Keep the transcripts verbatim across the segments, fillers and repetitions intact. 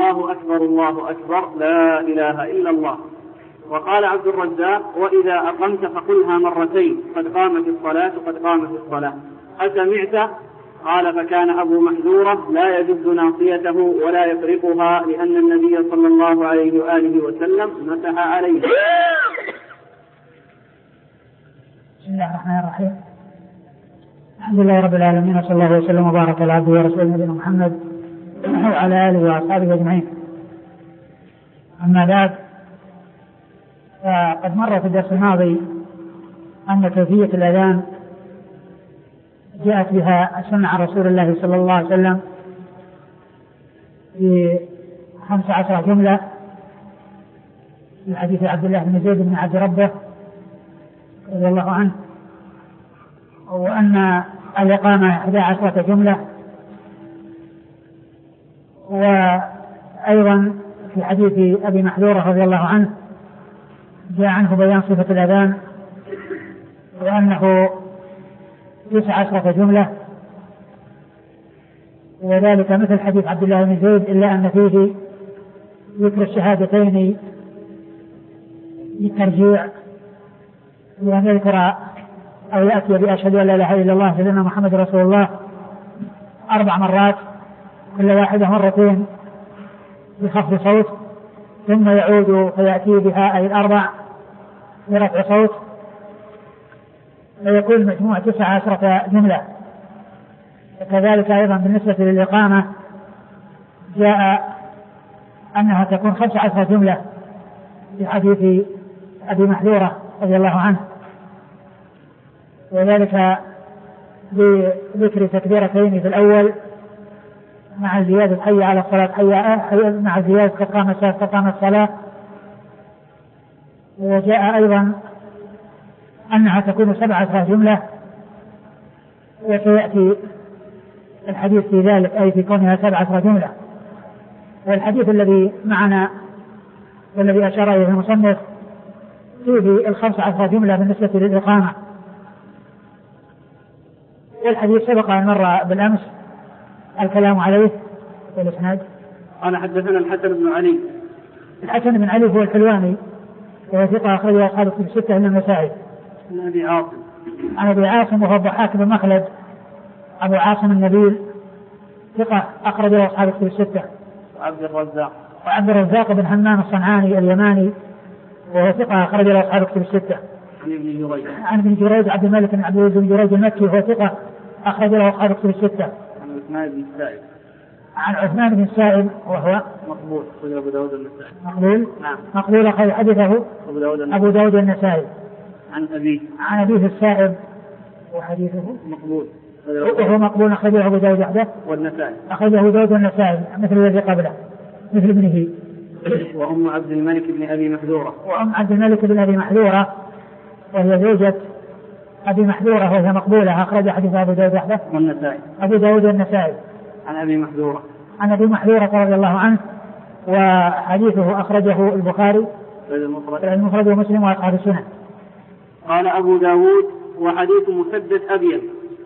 الله أكبر الله أكبر لا إله إلا الله. وقال عبد الرزاق وإذا أقمت فقلها مرتين قد قامت الصلاة قد قامت الصلاة. أسمعت؟ قال فكان أبو محذورة لا يجد ناصيته ولا يفرقها لأن النبي صلى الله عليه وآله وسلم مسح عليه. بسم الله الرحمن الرحيم. الحمد لله رب العالمين وصلى الله وسلم وبارك على عبده ورسوله نبينا محمد وعلى آله وأصحابه أجمعين. أما بعد، فقد مر في الدرس الماضي أن كيفية الأذان جاءت بها السنة عن رسول الله صلى الله عليه وسلم في خمس عشرة جملة في حديث عبد الله بن زيد بن عبد ربه رضي الله عنه، وأن الإقامة إحدى عشرة جملة. وأيضا في حديث أبي محذورة رضي الله عنه جاء عنه بيان صفة الأذان وأنه تسع عشرة جملة، وذلك مثل حديث عبد الله بن زيد إلا أن فيه ذكر الشهادتين للترجيع، لأن يذكر أو يأتي بأشهد أن لا إله إلا الله سيدنا محمد رسول الله أربع مرات كل واحدة مرتين بخفض صوت، ثم يعود فيأتي بها أي الأربع برفع صوت، فيكون مجموع تسع عشرة جملة. وكذلك أيضا بالنسبة للإقامة جاء أنها تكون خمس عشرة جملة في حديث أبي محذورة رضي الله عنه، وذلك بذكر تكبيرتين في الأول مع زيادة حي على الصلاة حي مع زيادة قد قام الصلاة قد قام الصلاة. وجاء أيضا أنها تكون سبع عشرة جملة، وسيأتي الحديث في ذلك أي في كونها سبع عشرة جملة. والحديث الذي معنا والذي أشار إليه المصنف فيه الخمس عشرة جملة بالنسبة للإقامة. والحديث سبق أن مر بالأمس الكلام عليه في الإسناد. أنا حدثنا الحسن بن علي. الحسن بن علي هو الحلواني وهو ثقة أخرجه أصحاب الكتب الستة إلا النسائي. عن أبي عاصم. عن أبي عاصم وهو الضحاك بن مخلد أبو عاصم النبيل ثقة أخرجه أصحاب الكتب الستة. وعبد الرزاق. وعبد الرزاق بن حمام الصنعاني اليماني وهو ثقة أخرجه أصحاب الكتب الستة. عن ابن جريج. عن ابن جريج عبد الملك بن عبد العزيز بن جريج المكي وهو ثقة أخرجه أصحاب الكتب الستة. عن عثمان بن السائب. عن عثمان بن السائب وهو مقبول أخرجه أبو داود النسائي. مقبول. نعم. مقبول أخرج حديثه أبو داود النسائي. أبو داود النسائي. عن أبيه. عن أبيه السائب وحديثه مقبول. وهو مقبول أخرجه أبو داود وحده والنسائي. أخرجه أبو داود النسائي مثل الذي قبله مثل ابنه. وأم عبد الملك بن أبي محذورة. وأم عبد الملك بن أبي محذورة وهي زوجة أبي محذورة وهي مقبولة أخرج حديث أبو داود وحده والنسائي. أبو داود النسائي. عن أبي محذورة. عن أبي محذورة رضي الله عنه وحديثه أخرجه البخاري المفرد ومسلم وأصحاب السنن. قال أبو داود وحديث مسدد أبين.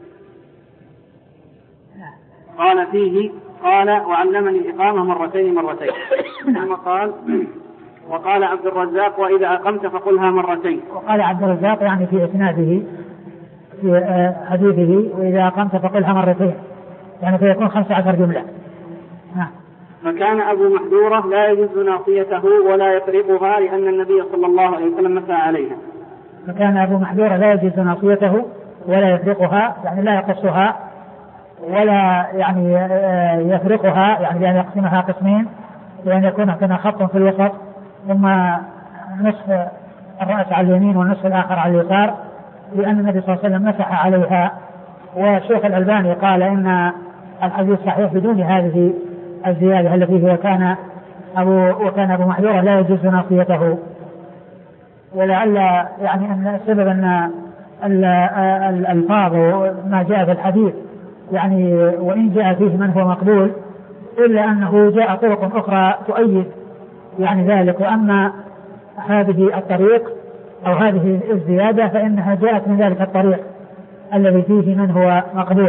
قال فيه قال وعلمني الإقامة مرتين مرتين. ثم قال وقال عبد الرزاق وإذا أقمت فقلها مرتين. وقال عبد الرزاق يعني في إسناده في حديثه وإذا أقمت فقلها مرتين يعني فيكون خمس عشر جملة. ها. فكان أبو محذورة لا يجوز ناصيته ولا يفرقها لأن النبي صلى الله عليه وسلم مسح عليها. فكان أبو محذورة لا يجوز ناصيته ولا يفرقها يعني لا يقصها ولا يعني يفرقها يعني بأن يقسمها قسمين بأن يكون هنا خط في الوسط ثم نصف الرأس على اليمين والنصف الآخر على اليسار، لأن النبي صلى الله عليه وسلم مسح عليها. والشيخ الألباني قال إن الحديث صحيح بدون هذه الزيادة التي هي كان أبو وكان أبو محذورة لا يجوز ناصيته. ولعل يعني أن السبب أن الألفاظ ما جاء في الحديث يعني وإن جاء فيه من هو مقبول إلا أنه جاء طرق أخرى تؤيد يعني ذلك. وأما هذه الطريق أو هذه الزيادة فإنها جاءت من ذلك الطريق الذي فيه من هو مقبول.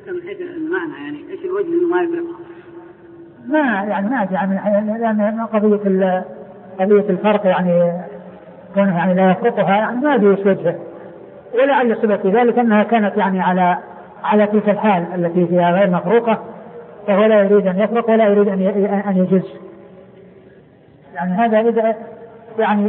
من حيث المعنى يعني إيش الوجه إنه ما يفرق؟ ما يعني ما يعني لأن قضية قضية الفرق يعني كونه يعني لا يفرقها يعني ما أدري إيش وجهه، ولعل سبب ذلك أنها كانت يعني على على تلك الحال التي فيها غير مفروقة، فهو لا يريد أن يفرق ولا يريد أن أن يجز. يعني هذا إذا يعني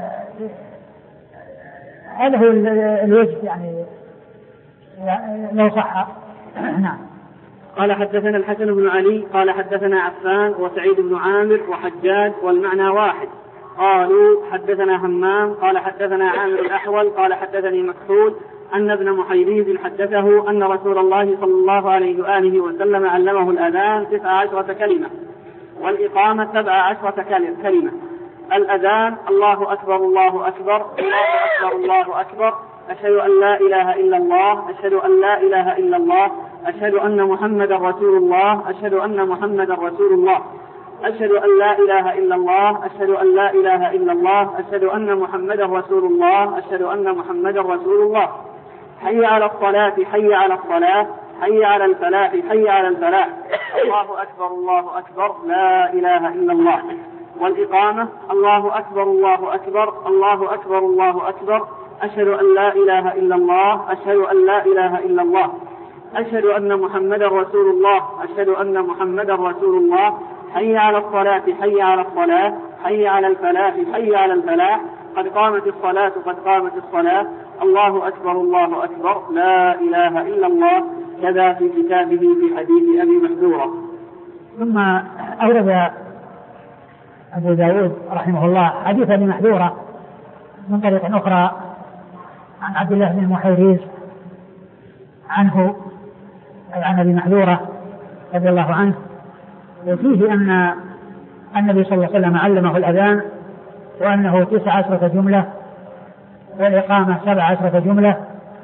هذا هو الوجه يعني لو صح. نعم. قال حدثنا الحسن بن علي قال حدثنا عفان وسعيد بن عامر وحجاج والمعنى واحد. قالوا حدثنا همام قال حدثنا عامر الأحول قال حدثني مكحول أن ابن محيريز حدثه أن رسول الله صلى الله عليه وآله وسلم علمه الأذان تسع عشرة كلمة والإقامة سبع عشرة كلمة. الأذان الله أكبر الله أكبر الله أكبر الله أكبر أشهد أن لا إله إلا الله أشهد أن لا إله إلا الله أشهد أن محمدا رسول الله أشهد أن محمدا رسول الله أشهد أن لا إله إلا الله أشهد أن لا إله إلا الله أشهد أن محمدا رسول الله أشهد أن محمدا رسول الله. حي على الصلاة حي على الصلاة حي على الفلاح حي على الفلاح الله أكبر الله أكبر لا إله إلا الله. والإقامة الله أكبر الله أكبر الله أكبر الله أكبر أشهد أن لا إله إلا الله أشهد أن لا إله إلا الله أشهد أن محمدا رسول الله أشهد أن محمدا رسول الله. حي على الصلاة حي على الصلاة حي على الفلاح حي على الفلاح قد قامت الصلاة قد قامت الصلاة الله أكبر الله أكبر لا إله إلا الله. كذا في كتابه في حديث أبي محذورة. ثم أورد أبو داود رحمه الله حديث أبي محذورة من طريق أخرى عن عبد الله بن محيريز عنه أي عن أبي محذورة رضي الله عنه، وفيه أن النبي صلى الله عليه وسلم علمه الأذان وأنه تسع عشرة جملة والإقامة سبع عشرة جملة.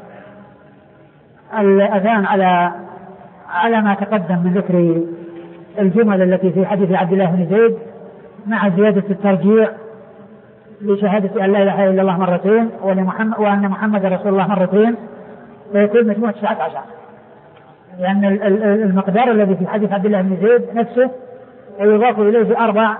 الأذان على على ما تقدم من ذكر الجمل التي في حديث عبد الله بن زيد مع زيادة الترجيع لشهادة أن لا إله إلا الله مرتين وأن محمد رسول الله مرتين، فيكون مجموعة تسعة عشر، لأن المقدار الذي في حديث عبد الله بن زيد نفسه ويضاف إليه أربع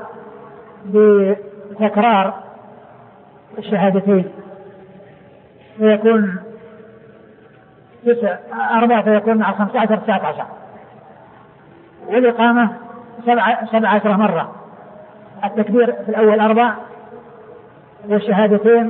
بتكرار الشهادتين فيكون تسع أربعة فيكون مع خمسة عشر تسعة عشر. والإقامة سبعة سبعة عشر مرة، التكبير في الأول أربع والشهادتين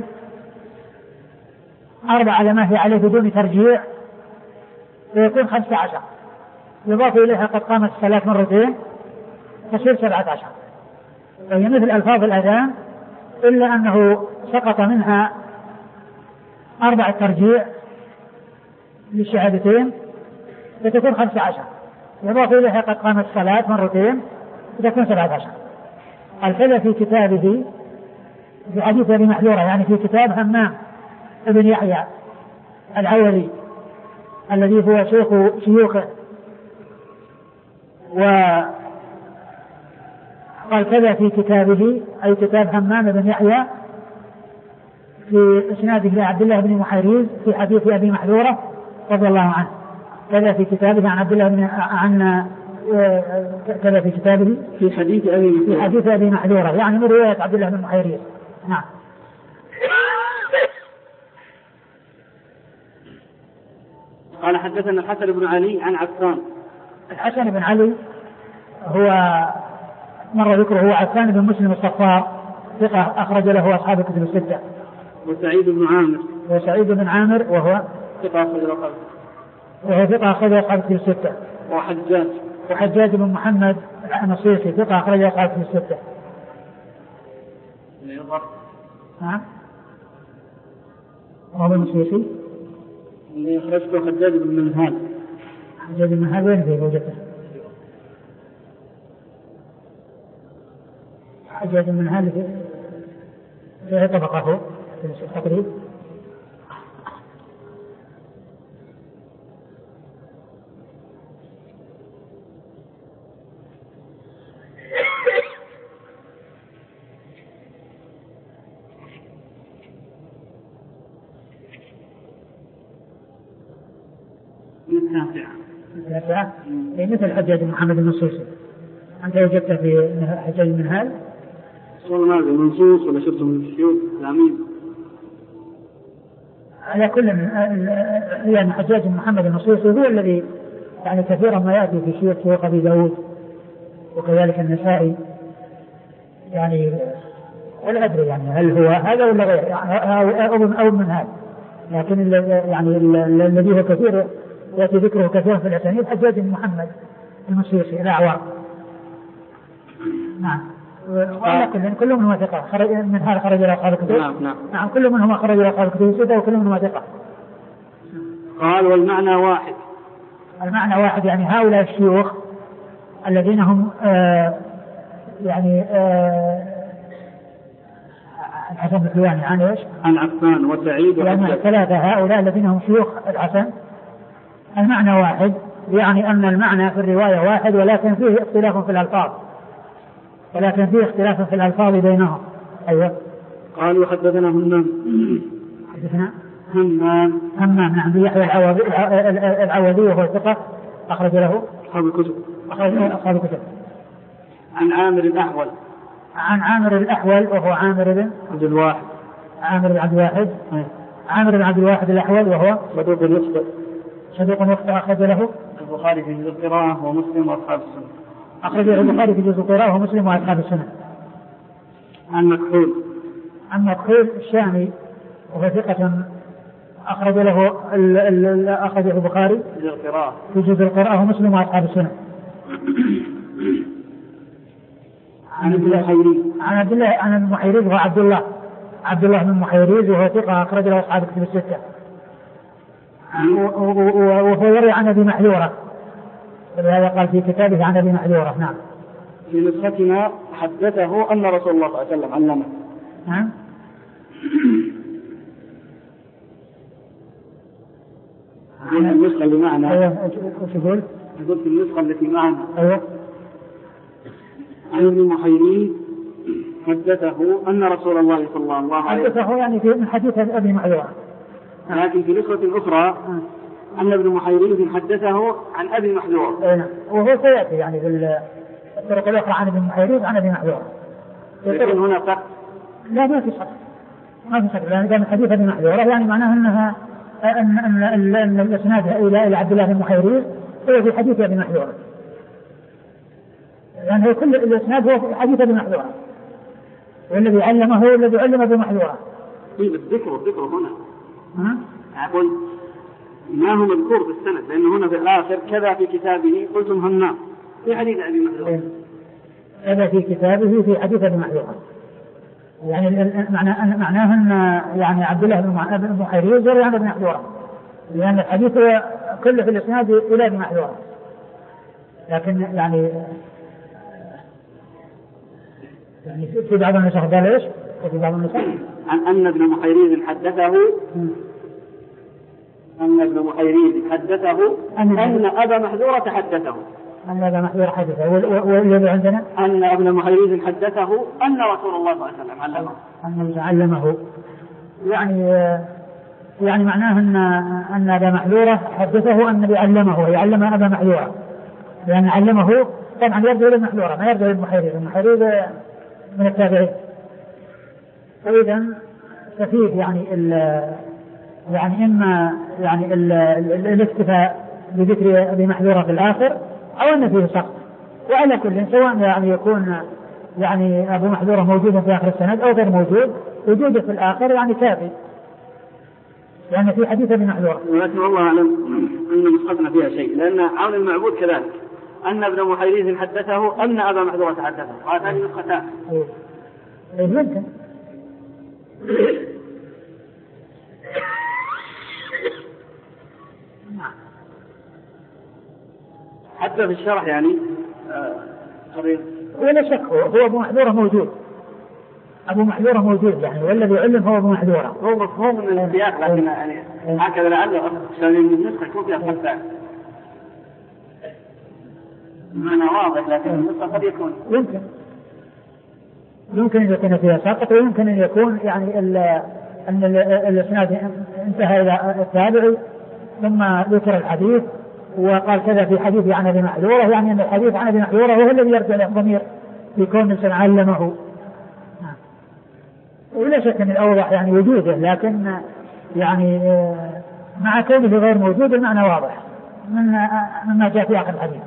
أربع على ما هي عليه بدون ترجيع فيكون خمسة عشر، يضاف إليها قد قامت الصلاة مرتين تصير سبعة عشر. وهي مثل ألفاظ الأذان إلا أنه سقط منها أربع ترجيع للشهادتين فتكون خمسة عشر، يضاف إليها قد قامت الصلاة مرتين فتكون سبعة عشر. الكذا في كتابه في حديث أبي محذورة يعني في كتاب همام ابن يحيى العولي الذي هو شيخ شيوخه، وقال كذا في كتابه أي كتاب همام بن يحيى في إسناده لعبد الله بن محيريز في حديث أبي محذورة رضي الله عنه. كذا في كتابه عن عبد الله بن عن كذا في كتابه في حديث أبي في حديث أبي محذورة يعني من رواية عبد الله بن محيريز. نعم. قال حدثنا الحسن بن علي عن عفان. الحسن بن علي هو مر ذكره هو عفان بن مسلم الصفار ثقة أخرج له أصحاب الكتب الستة. وسعيد بن عامر وسعيد بن عامر وهو ثقة أخرج له وهو ثقة أخرج له أصحاب الكتب الستة. وحجاج وحجاج بن محمد النصيصي ثقة أخرج له أصحاب الكتب الستة. نعم. وهو النصيصي اللي أخرجته حجاج بن منهال. حجاج بن منهال وين في وجهته؟ حجاج بن منهال في في طبقه في التقريب. التاسعة مثل حجاج بن محمد النصوصي. أنت وجدت في حجاج بن هال صار ماذا منصوص ولا شفته من الشيوخ العميد؟ على كل من يعني حجاج بن محمد النصوصي هو الذي يعني كثيرا ما يأتي في شيوخ شيوخ أبي داود وكذلك النسائي يعني، ولا أدري يعني هل هو هذا ولا غير يعني أو أو من هذا، لكن يعني الذي هو كثير يأتي ذكره كثيرا في الأسانيد حجاج بن محمد النصوصي الأعور. نعم. وعلى كل كل منهم ثقة خرج من هذا خرج إلى أصحاب الكتب. نعم نعم. نعم كل منهم خرج إلى أصحاب الكتب ستة وكل منهم ثقة. قال والمعنى واحد. المعنى واحد يعني هؤلاء الشيوخ الذين هم آه يعني آه الحسن الحلواني عن ايش؟ عن عفان وسعيد يعني ثلاثة هؤلاء الذين هم شيوخ الحسن. المعنى واحد يعني أن المعنى في الرواية واحد ولكن فيه اختلاف في الألفاظ، ولكن فيه اختلاف في الألفاظ بينهم. أيوة. قالوا حدثنا همام. حدثنا همام. همام نعم يحيى العوضي العوضي وهو ثقة أخرج له أصحاب الكتب. أخرج له أصحاب الكتب. عن عامر الأحول. عن عامر الأحول وهو عامر بن عبد الواحد. عامر بن عبد الواحد. عامر بن عبد الواحد الأحول وهو صدوق يخطئ. صدوق يخطئ أخرج له البخاري في جزء القراءة ومسلم وأصحاب السنة. أخرج له البخاري في جزء القراءة ومسلم وأصحاب السنة. عن مكحول. عن مكحول الشامي وهو ثقة أخرج له أخرج البخاري في جزء القراءة في جزء القراءة ومسلم وأصحاب السنة. عن ابن المحيريز. عن عبد الله عن المحيريز وهو عبد الله عبد الله بن المحيريز وهو ثقة أخرج له أصحاب الكتب الستة. وهو يروي عن أبي محذورة، ولهذا قال في كتابه عن أبي محذورة. نعم. في نسختنا حدثه أن رسول الله صلى الله عليه وسلم علمه. نعم. في النسخة اللي معنا. أيوه. وش يقول؟ يقول في النسخة التي معنا. أيوه. عن ابن المحيريز حدثه أن رسول الله صلى الله عليه وسلم حدثه يعني في من حديث أبي محذورة، لكن في نسخة أخرى أن ابن محيريز حدثه عن أبي محذور. أيوه. وهو سيأتي يعني في الطرق الأخرى عن ابن محيريز عن أبي محذور. يكون هنا فرق. لا ما في فرق ما في فرق لأن كان حديث أبي محذورة يعني معناه أنها أن أن أن الإسناد إلى إلى عبد الله بن محيريز هو في حديث أبي محذور، يعني هو كل الإسناد هو في حديث أبي محذور، والذي علمه هو الذي علم أبي محذور. طيب الذكر الذكر هنا ها؟ أقول ما هو مذكور في السند، لأنه هنا في الآخر كذا في كتابه قلتم همام في حديث أبي محذور. هذا في كتابه في حديث أبي محذور، يعني معناه معناه أن يعني عبد الله بن محيريز يروي عن أبي محذور، لأن الحديث كله في الإسناد إلى أبي محذور، لكن يعني يعني في بعض النسخ قال إيش؟ في بعض النسخ عن أن ابن محيريز حدثه أن ابن محيريز حدثه أن, أن أبا محذورة حدثه أن أبا محذورة حدثه والذي عندنا أن ابن محيريز حدثه أن رسول الله صلى الله عليه وسلم علمه أن علمه، يعني يعني معناه أن أن أبا محذورة حدثه أن علمه يعلم أبا محذورة، لأن علمه طبعا يرجع إلى محذورة ما يرجع إلى محيريز، المحيريز من التابعين. فإذا تفيد يعني ال يعني إما يعني الاكتفاء بذكر أبي محذورة في الآخر أو أن فيه سقط، وعلى كل سواء يعني يكون يعني أبو محذورة موجودا في آخر السند أو غير موجود، وجوده في الآخر يعني كافي، لأن في حديث أبي محذورة. ولكن والله أعلم أن نسختنا فيها شيء، لأن عون المعبود كذلك أن ابن محيريز حدثه أن أبا محذورة حدثه، وهذه نسختان. إيه ممكن. حتى في الشرح يعني آه ولا شك هو, هو أبو محذورة موجود، أبو محذورة موجود يعني، والذي علم هو أبو محذورة. هو مفهوم من السياق، لكن يعني هكذا لعله عشان النسخة يكون فيها خلفان معنى واضح، لكن النسخة قد يكون يمكن يمكن أن يكون فيها سقط، ويمكن أن يكون يعني أن الإسناد انتهى إلى التابعي ثم ذكر الحديث وقال كذا في حديث عن أبي محذورة، يعني أن الحديث عن أبي محذورة هو الذي يرجع له الضمير في كون الإنسان علمه. ولا شك أن الأوضح يعني وجوده، لكن يعني مع كونه غير موجود المعنى واضح مما جاء في آخر الحديث.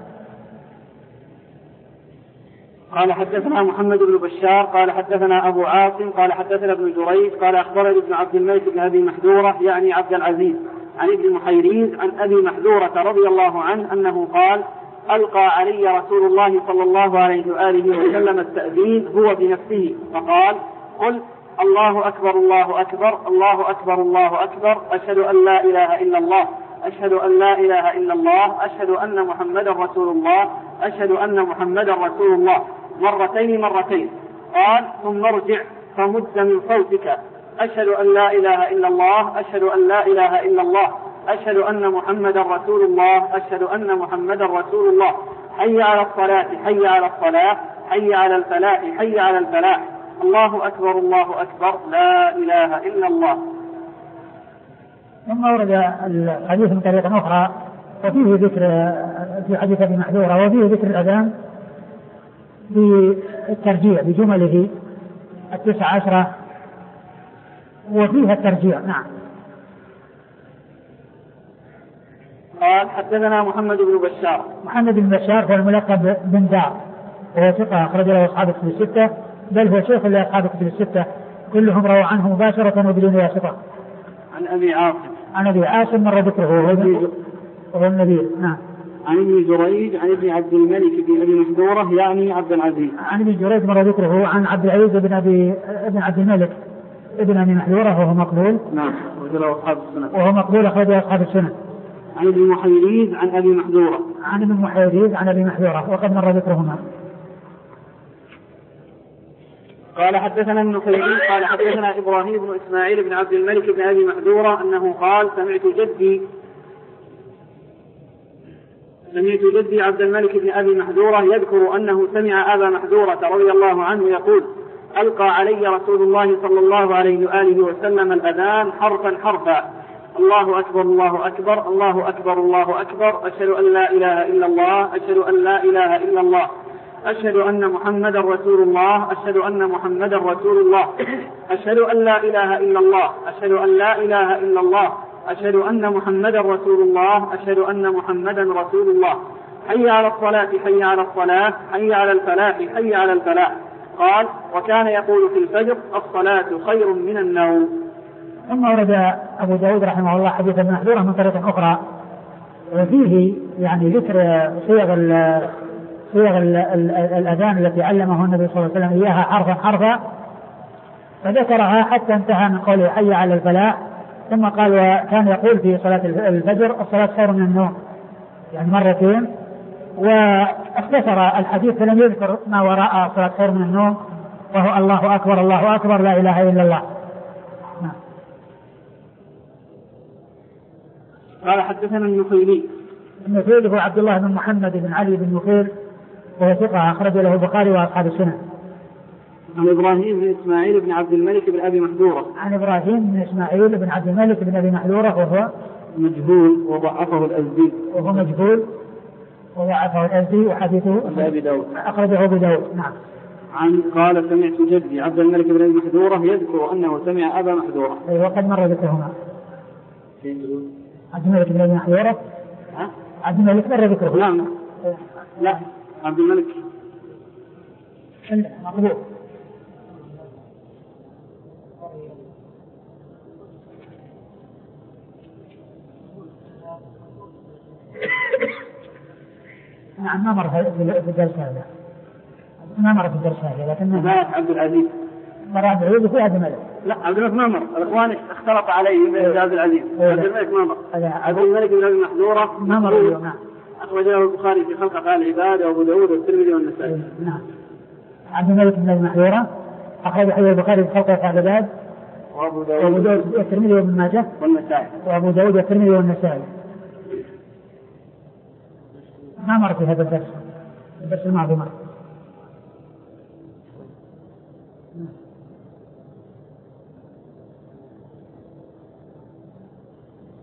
قال حدثنا محمد بن بشار قال حدثنا أبو عاصم قال حدثنا ابن جريج قال أخبرني ابن عبد الملك بن أبي محذورة يعني عبد العزيز عن ابن محيريز عن أبي محذورة رضي الله عنه أنه قال: ألقى علي رسول الله صلى الله عليه وآله وسلم التأذين هو بنفسه فقال: قل الله أكبر الله أكبر الله أكبر الله أكبر أشهد أن لا إله إلا الله أشهد أن لا إله إلا الله أشهد أن محمدا رسول الله أشهد أن محمدا رسول الله مرتين مرتين. قال: ثم ارجع فمد من صوتك أشهد أن لا إله إلا الله أشهد أن لا إله إلا الله أشهد أن محمدا رسول الله أشهد أن محمدا رسول الله حي على الصلاة حي على الصلاة حي على الفلاح حي على الفلاح الله أكبر الله أكبر لا إله إلا الله. ثم ورد الحديث من طريقة أخرى وفيه ذكر في حديث أبي محذورة وفيه ذكر الأذان بالترجيع بجمله التسع عشرة وفيها الترجيع. نعم. قال: حدثنا محمد بن بشار. محمد بن بشار هو الملقب بن دار وهو ثقة أخرج له أصحاب الكتب الستة، بل هو شيخ لأصحاب الكتب الستة كلهم رووا عنه مباشرة وبدون واسطة. عن أبي عاصم. عن أبي عاصم مر ذكره وهو النبي. نعم. عن ابن جريج عن ابن عبد الملك بن أبي محذورة يعني عبد العزيز. عن ابن جريج مر ذكره عن عبد العزيز بن أبي ابن عبد الملك ابن أبي محذورة وهو مقبول. نعم. وهو أصحاب السنة. وهو مقبول أخرج أصحاب السنة. عن ابن محيريز عن أبي محذورة. عن ابن محيريز عن أبي محذورة وقد مر ذكرهما. قال: حدثنا ابن خليل قال حدثنا إبراهيم بن إسماعيل بن عبد الملك بن أبي محذورة أنه قال: سمعت جدي سمعت جدي عبد الملك بن أبي محذورة يذكر أنه سمع أبا محذورة رضي الله عنه يقول: ألقى علي رسول الله صلى الله عليه وآله وسلم الأذان حرفا حرفا الله أكبر الله أكبر الله أكبر الله أكبر أشهد أن لا إله إلا الله أشهد أن لا إله إلا الله أشهد أن محمدا رسول الله أشهد أن محمدا رسول الله أشهد أن لا إله إلا الله أشهد أن لا إله إلا الله أشهد أن محمدا رسول الله أشهد أن محمدا رسول الله حي على الصلاة حي على الصلاة حي على الفلاح حي على الفلاح. قال: وكان يقول في الفجر: الصلاة خير من النوم. ثم ورد أبو داود رحمه الله حديث ابن محذورة من طريق أخرى وفيه يعني ذكر صيغ صيغ الأذان التي علمه النبي صلى الله عليه وسلم إياها حرفا حرفا فذكرها حتى انتهى من قوله حي على الفلاح، ثم قال: وكان يقول في صلاة الفجر: الصلاة خير من النوم، يعني مرتين، واختصر الحديث فلم يذكر ما وراء الصلاة خير من النوم وهو الله أكبر الله أكبر لا إله إلا الله. قال: حدثنا النخيلي. النخيل هو عبد الله بن محمد بن علي بن نخيل وهو ثقة أخرج له البخاري وأصحاب السنة. عن إبراهيم بن إسماعيل بن عبد الملك بن أبي محذورة. عن إبراهيم بن إسماعيل بن عبد الملك بن أبي محذورة وهو مجهول وضعفه الأزدي. وهو مجهول وضعفه الأزدي وحديثه أبي داود أخرجه أبو داود. نعم. عن قال: سمعت جدي عبد الملك بن أبي محذورة يذكر أنه سمع أبا محذورة. أي وقد مر ذكرهما. عبد الملك بن أبي محذورة. عبد الملك مر ذكره. لا لا, لا. عبد الملك مقبول. نعم ما مر في الدرس هذا ما مر في الدرس هذا لكن عبد العزيز مر عبد العزيز وفي عبد الملك. لا عبد الملك ما مر. الإخوان اختلط عليه من عبد العزيز. عبد الملك ما مر. عبد الملك بن أبي محذورة ما مر اليوم. نعم. أخرج له البخاري في خلق أفعال العباد وأبو داود والترمذي والنسائي. نعم. عبد الملك بن أبي محذورة أخرج حديث البخاري في خلق أفعال العباد وأبو داود والترمذي وابن ماجه والنسائي. وأبو داود والترمذي والنسائي. ما مر في هذا الدرس. الدرس الماضي مر.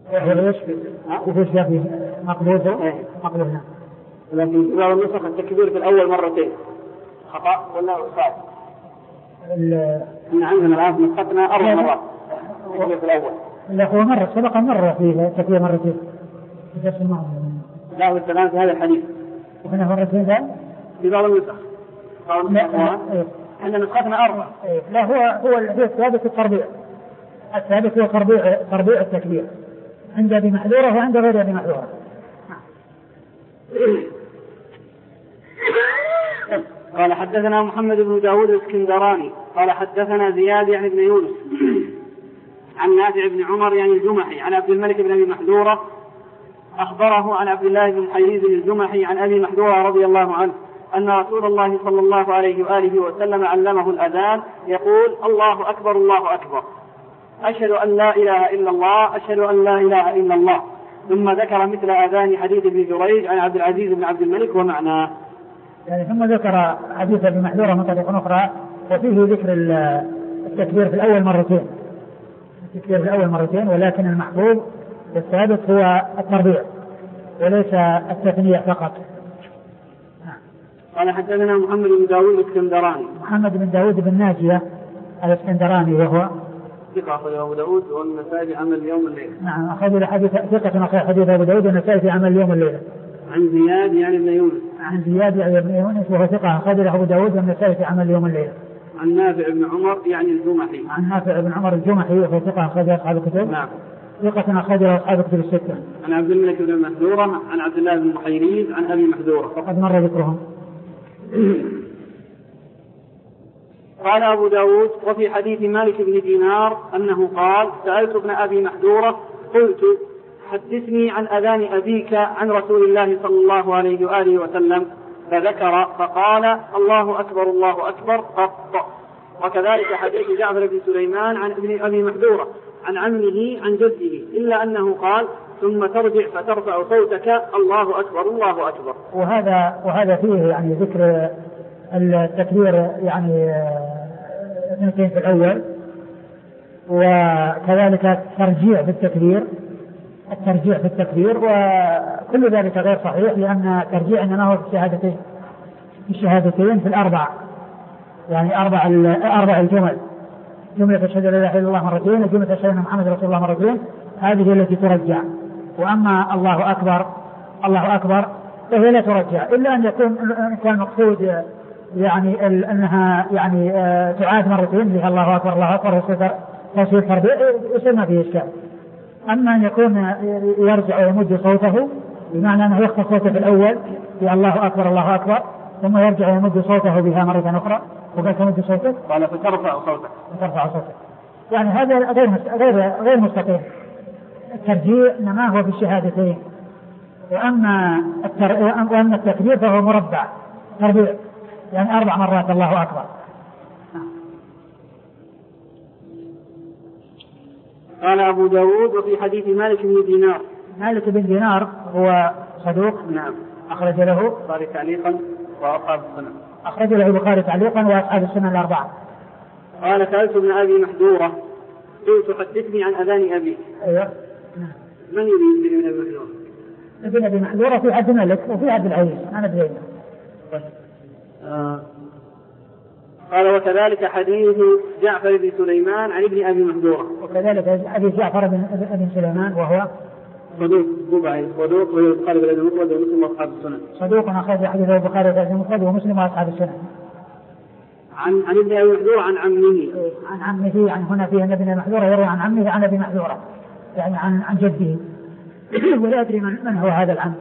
وإيش؟ وفي فيه مقبول مقبول نعم. لكن في بعض النسخ التكبير في الأول مرتين خطأ ولا صعب؟ إن عندنا الآن نسختنا أربع مرات التكبير في الأول. لا هو مرة سبق مرة فيه تكبير مرتين. لا والسلام في هذا الحديث. وهنا مرتين ذا؟ في بعض النسخ. عندنا نسختنا أربع. لا هو هو الثابت التربيع. الثابت هو تربيع تربيع التكبير. عند أبي محذورة وعند غير أبي محذورة. قال حدثنا محمد بن داود الاسكندراني قال حدثنا زياد يعني بن يونس عن نافع بن عمر يعني الجمحي عن عبد الملك بن أبي محذورة أخبره عن عبد الله بن حييز الجمحي عن أبي محذورة رضي الله عنه أن رسول الله صلى الله عليه وآله وسلم علمه الأذان يقول الله أكبر الله أكبر أشهد أن لا إله إلا الله أشهد أن لا إله إلا الله. ثم ذكر مثل أذان حديث ابن جريج عن عبد العزيز بن عبد الملك ومعناه. يعني ثم ذكر حديث ابن محذورة من طريق أخرى وفيه ذكر التكبير في الأول مرتين التكبير في الأول مرتين ولكن المحفوظ والثابت هو التربيع وليس التثنية فقط. قال حدثنا محمد بن داود الاسكندراني محمد بن داود بن ناجية الاسكندراني وهو ثقة أخرج أبو داود والنسائي في عمل يوم الليلة. نعم أخرج حديث ثقة أخرج حديث أبو داود والنسائي في عمل يوم الليلة. عن زياد يعني بن يونس عن زياد يعني بن يونس وهو ثقة أخرج أبو داود والنسائي في عمل يوم الليلة. عن نافع بن عمر يعني الجمحي عن نافع بن عمر الجمحي وهو ثقة أخرج أصحاب الكتب. نعم. ثقة أخرج أصحاب الكتب الستة. عن عبد الملك بن محذورة عن عبد الله بن محيريز عن أبي محذورة وقد مر ذكرهم. قال أبو داود وفي حديث مالك بن دينار أنه قال سألت ابن أبي محذورة قلت حدثني عن أذان أبيك عن رسول الله صلى الله عليه وآله وسلم فذكر فقال الله أكبر الله أكبر قط. وكذلك حديث جعفر بن سليمان عن ابن أبي محذورة عن عمه عن جده إلا أنه قال ثم ترجع فترفع صوتك الله أكبر الله أكبر. وهذا وهذا فيه يعني ذكر التكبير يعني اثنتين في الأول وكذلك الترجيع في التكبير الترجيع في التكبير وكل ذلك غير صحيح لأن الترجيع إنما هو في الشهادتين في الشهادتين في الأربع يعني أربع أربع الجمل جملة أشهد أن لا إله إلا الله مرتين وجملة أشهد أن محمد رسول الله مرتين هذه التي ترجع. وأما الله أكبر الله أكبر فهي لا ترجع إلا أن يكون كان المقصود يعني أنها يعني تعاد مرتين فيها الله أكبر الله أكبر تصير تربيع يصير ما فيه إشكال. أما أن يكون يرجع ويمد صوته بمعنى أنه يخفض صوته في الأول في الله أكبر الله أكبر ثم يرجع ويمد صوته بها مرة أخرى وقال تمد صوتك قال فترفع صوتك فترفع صوتك يعني هذا غير غير غير مستقيم. الترجيع إنما هو في الشهادتين وأما التر... وأما التكبير فهو مربع تربيع يعني أربع مرات الله أكبر. قال أبو داود وفي حديث مالك بن دينار مالك بن دينار هو صدوق نعم أخرج له البخاري تعليقا وأصحاب السنن أخرج له البخاري تعليقا وأصحاب السنن الأربعة. قال سألت ابن أبي محذورة قلت حدثني عن أذان أبي. أيوه من يريد ابن أبي محذورة؟ ابن أبي محذورة في عبد الملك وفي عبد العزيز أنا بدينا. آه. قال وكذلك حديث جعفر بن سليمان عن ابن أبي محذورة وكذلك حديث جعفر بن ابن سليمان وهو صدوق ربعي صدوق وهو البخاري في المفرد ومسلم واصحاب السنن صدوق أخرج حديث البخاري في المفرد ومسلم واصحاب السنن. عن عن ابن أبي محذورة عن عمه عن عمه يعني هنا فيه ابن أبي محذورة يروي عن عمه عن أبي محذورة يعني عن عن جده ولا أدري من, من هو هذا العم.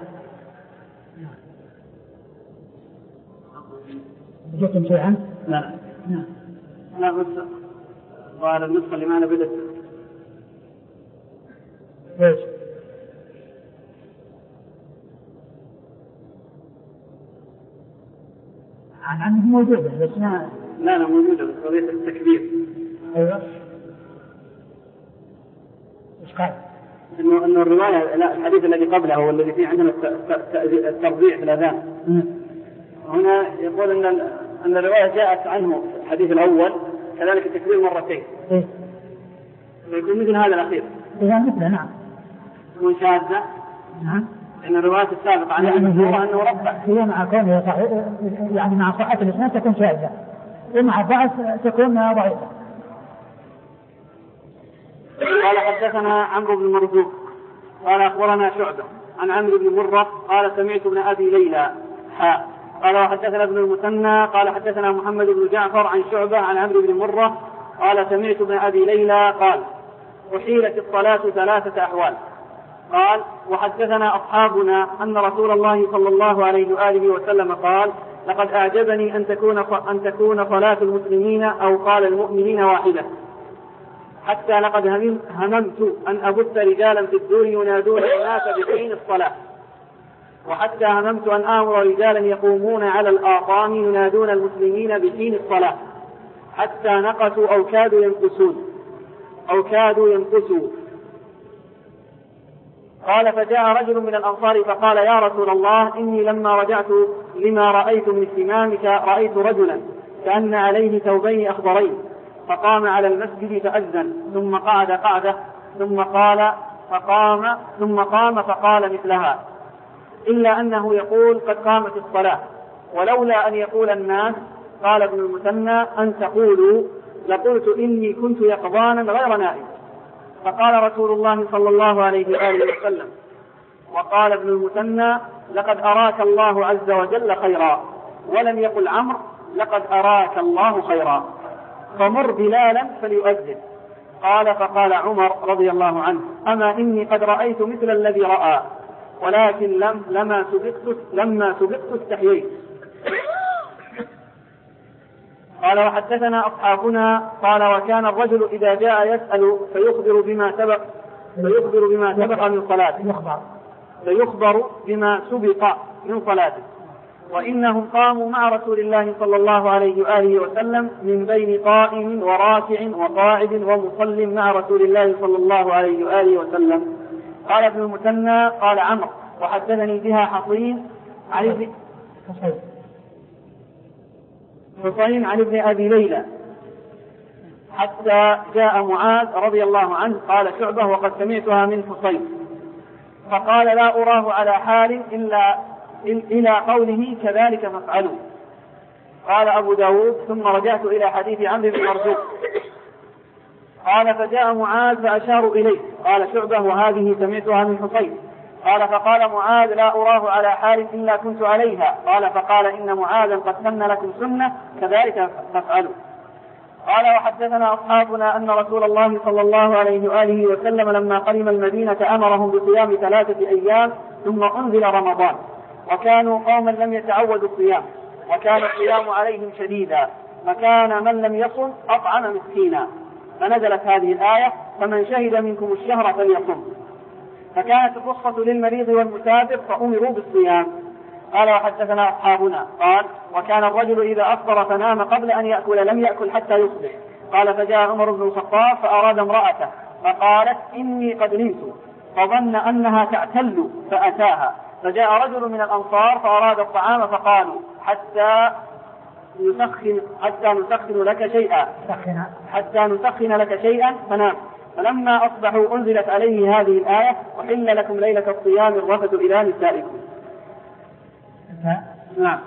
جئتم شيئا؟ لا لا لا بس قال النسخة اللي معنا بدت ليش؟ عن عنه موجودة بس ما لا لا موجودة بس قضية التكبير. أيوة إيش قال؟ إنه إنه الرواية لا الحديث الذي قبله هو الذي فيه عندنا التربيع في الأذان. هنا يقول أن أن الرواية جاءت عنه الحديث الأول كذلك التكبير مرتين. إيه؟ ويكون مثل هذا الأخير. إذا مثله نعم. تكون شاذة. نعم. إن الرواية السابقة عن يعني هو أنه رفع. هي مع كونه صحيح يعني مع صحة الإسناد تكون شاذة ومع ضعف تكون ضعيفة. قال حدثنا عمرو بن مرزوق قال أخبرنا شعبة عن عمرو بن مرة قال سمعت ابن أبي ليلى حاء قال وحدثنا ابن المثنى قال حدثنا محمد بن جعفر عن شعبة عن عمرو بن مرة قال سمعت ابن أبي ليلى قال أحيلت الصلاة ثلاثة أحوال. قال وحدثنا أصحابنا أن رسول الله صلى الله عليه وآله وسلم قال لقد أعجبني أن تكون أن تكون صلاة المسلمين أو قال المؤمنين واحدة حتى لقد هممت أن أبث رجالا في الدور ينادون الناس بحين الصلاة وحتى هممت أن آمر رجالا يقومون على الآقام ينادون المسلمين بحين الصلاة حتى نقصوا أو كادوا ينقصون أو كادوا ينقصوا. قال فجاء رجل من الأنصار فقال يا رسول الله إني لما رجعت لما رأيت من اهتمامك رأيت رجلا كأن عليه ثوبين أخضرين فقام على المسجد فأذن ثم قعد قعدة ثم قال فقام ثم قام فقال مثلها إلا أنه يقول قد قامت الصلاة ولولا أن يقول الناس قال ابن المثنى أن تقولوا لقلت إني كنت يقظانا غير نائم. فقال رسول الله صلى الله عليه وآله وسلم وقال ابن المثنى لقد أراك الله عز وجل خيرا ولم يقل عمرو لقد أراك الله خيرا فمر بلالا فليؤذن. قال فقال عمر رضي الله عنه أما إني قد رأيت مثل الذي رأى ولكن لم لما سبقت لما سبقت استحييت. قال وحدثنا أصحابنا قال وكان الرجل إذا جاء يسأل فيخبر بما سبق فيخبر بما سبق من صلاته فيخبر بما سبق من صلاته وإنهم قاموا مع رسول الله صلى الله عليه وآله وسلم من بين قائم وراكع وقاعد ومصل مع رسول الله صلى الله عليه وآله وسلم. قال ابن المثنى قال عمرو وحدثني بها حصين عن ابن حصين عن ابن أبي ليلى حتى جاء معاذ رضي الله عنه قال شعبة وقد سمعتها من حصين فقال لا أراه على حال إلا إلى قوله كذلك فافعلوا. قال أبو داود ثم رجعت إلى حديث عمرو بن مرزوق قال فجاء معاذ فأشاروا إليه قال شعبة وهذه سمعتها من حصين قال فقال معاذ لا أراه على حال إلا كنت عليها قال فقال إن معاذا قد سن لكم سنة كذلك فافعلوا. قال وحدثنا أصحابنا أن رسول الله صلى الله عليه وآله وسلم لما قدم المدينة أمرهم بصيام ثلاثة أيام ثم أنزل رمضان وكانوا قوما لم يتعودوا الصيام وكان الصيام عليهم شديدا فكان من لم يصم أطعم مسكينا فنزلت هذه الآية فمن شهد منكم الشهر فليصم فكانت الرخصة للمريض والمسافر فأمروا بالصيام. قال وحدثنا أصحابنا قال وكان الرجل إذا أفطر فنام قبل أن يأكل لم يأكل حتى يصبح. قال فجاء عمر بن الخطاب فأراد امرأته فقالت إني قد نمت فظن أنها تعتل فأتاها فجاء رجل من الأنصار فأراد الطعام فقالوا حتى نسخن حتى نسخن لك شيئا حتى نسخن لك شيئا فنام. فلما أصبحوا أنزلت عليه هذه الآية وحل لكم ليلة الصيام الرفث إلى نسائكم. نعم.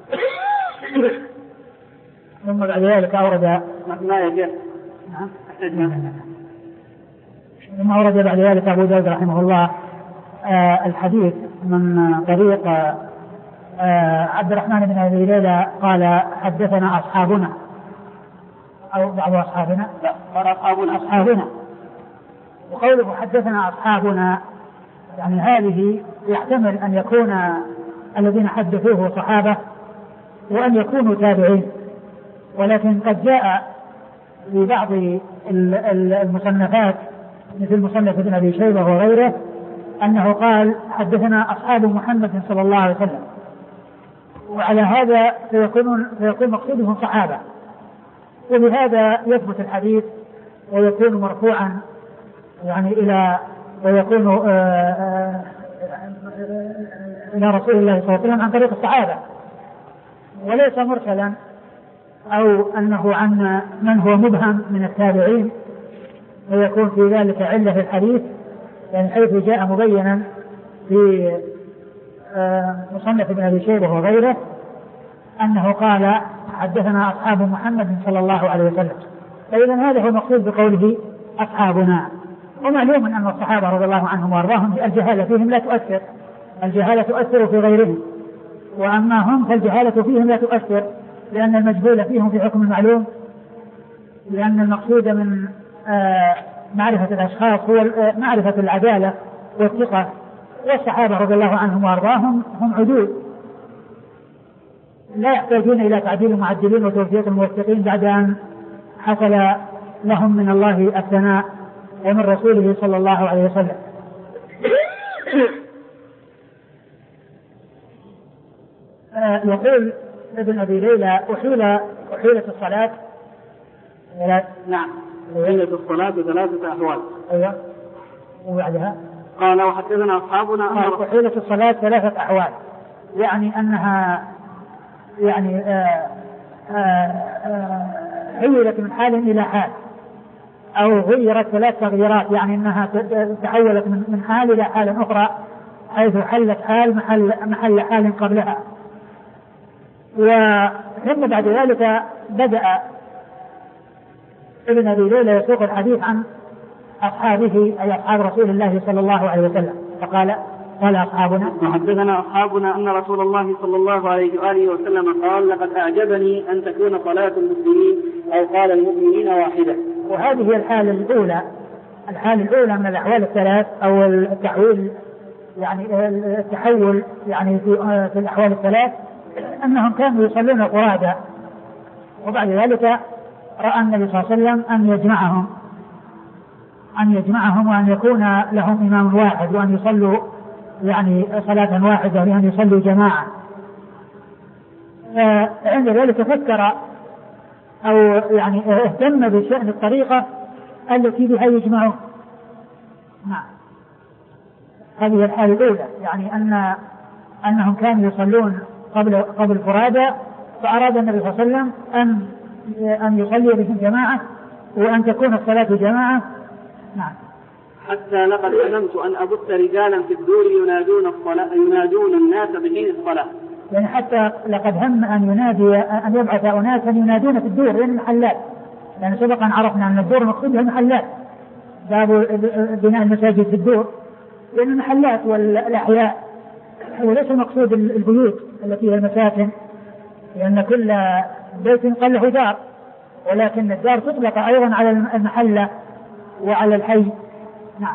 ثم بعد ذلك أورد ما يجب نعم ثم أورد بعد ذلك أبو داود رحمه الله آه الحديث من طريق آه عبد الرحمن بن أبي ليلى قال حدثنا أصحابنا أو بعض أصحابنا لا قال أصحابنا أصحابنا وقوله حدثنا أصحابنا يعني هذه يحتمل أن يكون الذين حدثوه صحابة وأن يكونوا تابعين ولكن قد جاء في بعض المصنفات مثل مصنف ابن أبي شيبة وغيره أنه قال حدثنا أصحاب محمد صلى الله عليه وسلم وعلى هذا فيكون, فيكون مقصودهم صحابة وبهذا يثبت الحديث ويكون مرفوعا يعني إلى ويكون آآ آآ إلى رسول الله صلى الله عليه وسلم عن طريق الصحابة وليس مرسلا أو أنه عن من هو مبهم من التابعين ويكون في ذلك علة في الحديث يعني حيث جاء مبينا في مصنف ابن أبي شيبة وغيره أنه قال حدثنا أصحاب محمد صلى الله عليه وسلم. فإذا هذا هو المقصود بقوله أصحابنا. ومعلوم أن الصحابة رضي الله عنهم وأرضاهم الجهالة فيهم لا تؤثر، الجهالة تؤثر في غيرهم، وأما هم فالجهالة فيهم لا تؤثر، لأن المجهول فيهم في حكم المعلوم، لأن المقصود من معرفة الأشخاص هو معرفة العدالة والثقة، والصحابة رضي الله عنهم وأرضاهم هم عدول لا يحتاجون إلى تعديل المعدلين وتوفيق الموفقين بعد أن حصل لهم من الله الثناء ومن رسوله صلى الله عليه وسلم. يقول ابن أبي ليلى أحيل أحيلت الصلاة. نعم، أحيلت الصلاة بثلاثة أحوال. أيوة. وبعدها قال وحدثنا أصحابنا أن أحيلت الصلاة ثلاثة أحوال، يعني أنها يعني آآ آآ حولت من حال إلى حال، أو غيرت ثلاث تغييرات، يعني أنها تحولت من حال إلى حال أخرى، حيث حلت حال محل, محل حال قبلها. وثم بعد ذلك بدأ ابن أبي ليلى يسوق الحديث عن أصحابه أي أصحاب رسول الله صلى الله عليه وسلم، فقال قال أصحابنا وحدثنا أصحابنا أن رسول الله صلى الله عليه وآله وسلم قال لقد أعجبني أن تكون صلاة المسلمين أو قال المؤمنين واحدة. وهذه هي الحالة الأولى، الحالة الأولى من الأحوال الثلاث أو التحويل، يعني التحول يعني في, في الأحوال الثلاث، أنهم كانوا يصلون قرادة، وبعد ذلك رأى النبي صلى الله عليه وسلم أن يجمعهم أن يجمعهم وأن يكون لهم إمام واحد وأن يصلوا يعني صلاة واحدة، لأن يصلوا جماعة. فعند ذلك فكر أو يعني اهتم بشأن الطريقة التي بها يجمعون. نعم، هذه الحالة الأولى، يعني أن أنهم كانوا يصلون قبل قبل فرادى، فأراد النبي صلى الله عليه وسلم أن أن يصلي بهم جماعة وأن تكون الصلاة جماعة. نعم. حتى لقد هممت أن أبث رجالا في الدور ينادون الصلاة ينادون الناس بحين الصلاة. يعني حتى لقد هم أن ينادي أن يبعث أناسا ينادون في الدور لأن المحلات، لأن يعني سبقا عرفنا أن الدور مقصود بها المحلات، باب بناء المساجد في الدور لأن المحلات والأحياء، وليس مقصود البيوت التي هي المساكن، لأن كل بيت قال له دار، ولكن الدار تطلق أيضا على المحلة وعلى الحي. نعم.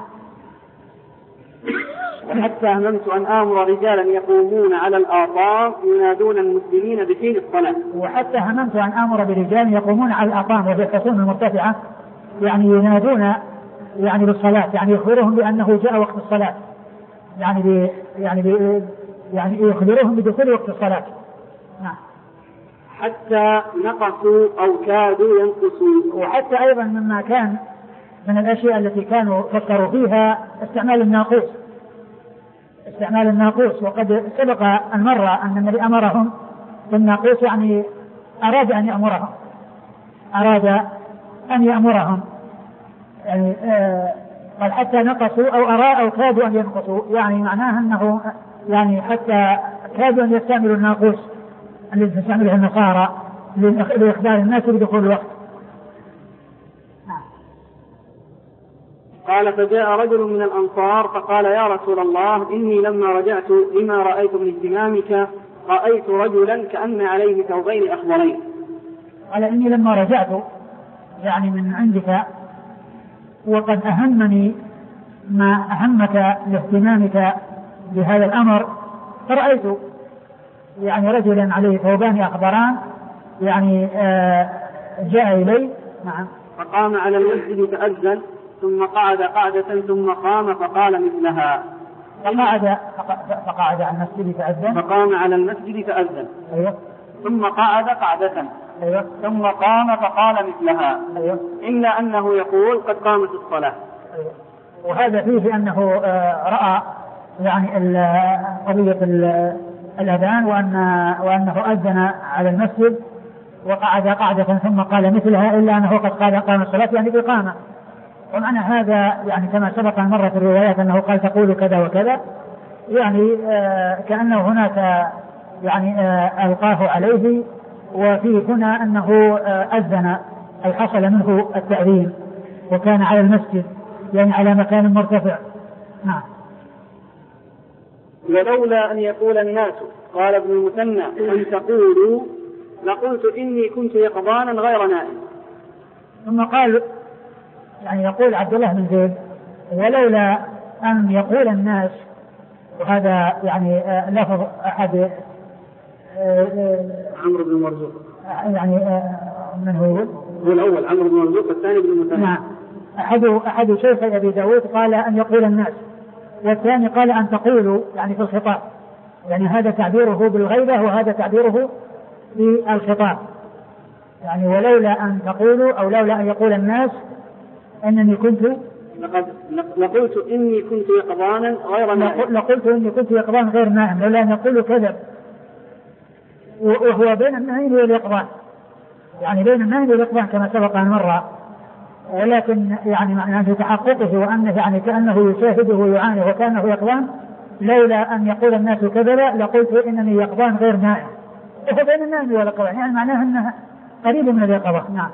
حتى هممت أن آمر رجالا يقومون على الآطام ينادون المسلمين بحين الصلاة. وحتى هممت أن آمر برجال يقومون على الآطام وفي الحصون المرتفعة، يعني ينادون يعني بالصلاة، يعني يخبرهم بأنه جاء وقت الصلاة، يعني بي يعني بي يعني يخبرهم بدخول وقت الصلاة. نعم. حتى نقصوا أو كادوا ينقصوا. وحتى أيضا مما كان من الأشياء التي كانوا فكروا فيها استعمال الناقوس، استعمال الناقوس وقد سبق أن مر أن النبي أمرهم بالناقوس، يعني أراد أن يأمرهم أراد أن يأمرهم يعني آه قال حتى نقصوا أو أرى أو كادوا أن ينقصوا، يعني معناها أنه يعني حتى كادوا أن يستعملوا الناقوس الذي تستعمله النصارى لإخبار الناس بدخول الوقت. قال فجاء رجل من الأنصار فقال يا رسول الله إني لما رجعت لما رأيت من اهتمامك رأيت رجلا كأن عليه ثوبين أخضرين. قال إني لما رجعت يعني من عندك وقد أهمني ما أهمك لاهتمامك بهذا الأمر، فرأيت يعني رجلا عليه ثوبان أخضران يعني آه جاء إلي. نعم. فقام على المسجد فأذن ثم قعد قعدة ثم قام فقال مثلها. فقعد فقعد على المسجد فأذن فقام على المسجد فأذن. أيوه. ثم قعد قعدة. أيوه. ثم قام فقال مثلها. أيوه. إلا أنه يقول قد قامت الصلاة. أيوه. وهذا فيه أنه رأى يعني قضية الأذان وأن وأنه أذن على المسجد وقعد قعدة ثم قال مثلها، إلا أنه قد قال قام الصلاة يعني بقامة. ومعنى هذا يعني كما سبق أن مر في الروايات أنه قال تقول كذا وكذا، يعني آه كأنه هناك يعني آه ألقاه عليه، وفي هنا أنه آه أذن أي حصل منه التأذين وكان على المسجد يعني على مكان مرتفع. نعم. ولولا أن يقول الناس قال ابن المثنى أن تقولوا لقلت إني كنت يقظانا غير نائم. ثم قال يعني يقول عبد الله بن زيد ولولا أن يقول الناس، وهذا يعني آه لفظ أحد آه آه عمرو بن مرزوق، يعني آه من هو؟ هو الأول عمرو بن مرزوق الثاني ابن المثنى. نعم. أحد أحد شيخ أبي داود قال أن يقول الناس، والثاني قال أن تقولوا يعني في الخطاب، يعني هذا تعبيره بالغيبة وهذا تعبيره بالخطاب، يعني ولولا أن تقولوا أو لولا أن يقول الناس أنني كنت لقد لقلت إني كنت يقظانا غير نائم. لقلت إني كنت يقظان غير نائم، لولا أن يقول كذب، وهو بين النائم واليقظان، يعني بين النائم واليقظان كما سبق أن مر، ولكن يعني معناه في تحققه وأنه يعني كأنه يشاهده ويعاني وكأنه يقظان، لولا أن يقول الناس كذبا لقلت إنني يقظان غير نائم، وهو بين النائم واليقظان، يعني معناه أنه قريب من اليقظة. نعم.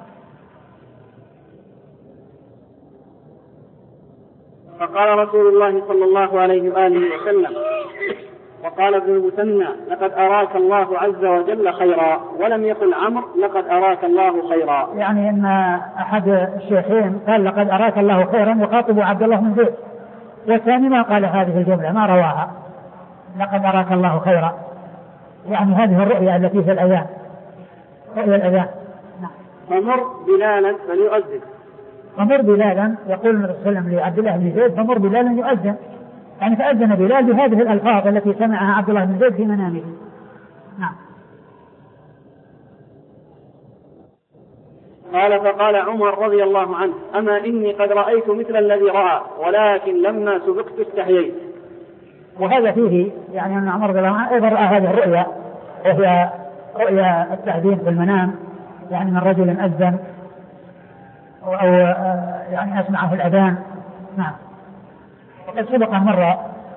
فقال رسول الله صلى الله عليه وآله وسلم وقال ابن المثنى لقد أراك الله عز وجل خيرا، ولم يقل عمرو لقد أراك الله خيرا، يعني أن أحد الشيخين قال لقد أراك الله خيرا يخاطب عبد الله بن زيد، والثاني ما قال هذه الجملة ما رواها لقد أراك الله خيرا، يعني هذه الرؤيا التي في الأذان رؤيا الأذان. فمر بلالا فليؤذن. فمر بلالا يقول النبي صلى الله عليه وسلم لعبد الله بن زيد فمر بلالا يؤذن، يعني فأذن بلال بهذه الألفاظ التي سمعها عبد الله بن زيد في منامه. نعم. قال فقال عمر رضي الله عنه أما إني قد رأيت مثل الذي رأى ولكن لما سبقت استحييت. وهذا فيه يعني أن عمر رضي الله عنه أيضا رأى هذه الرؤيا، وهي رؤيا التأذين في المنام، يعني من رجل أذن أو يعني أسمعه الأذان. نعم. وقد سبق مرة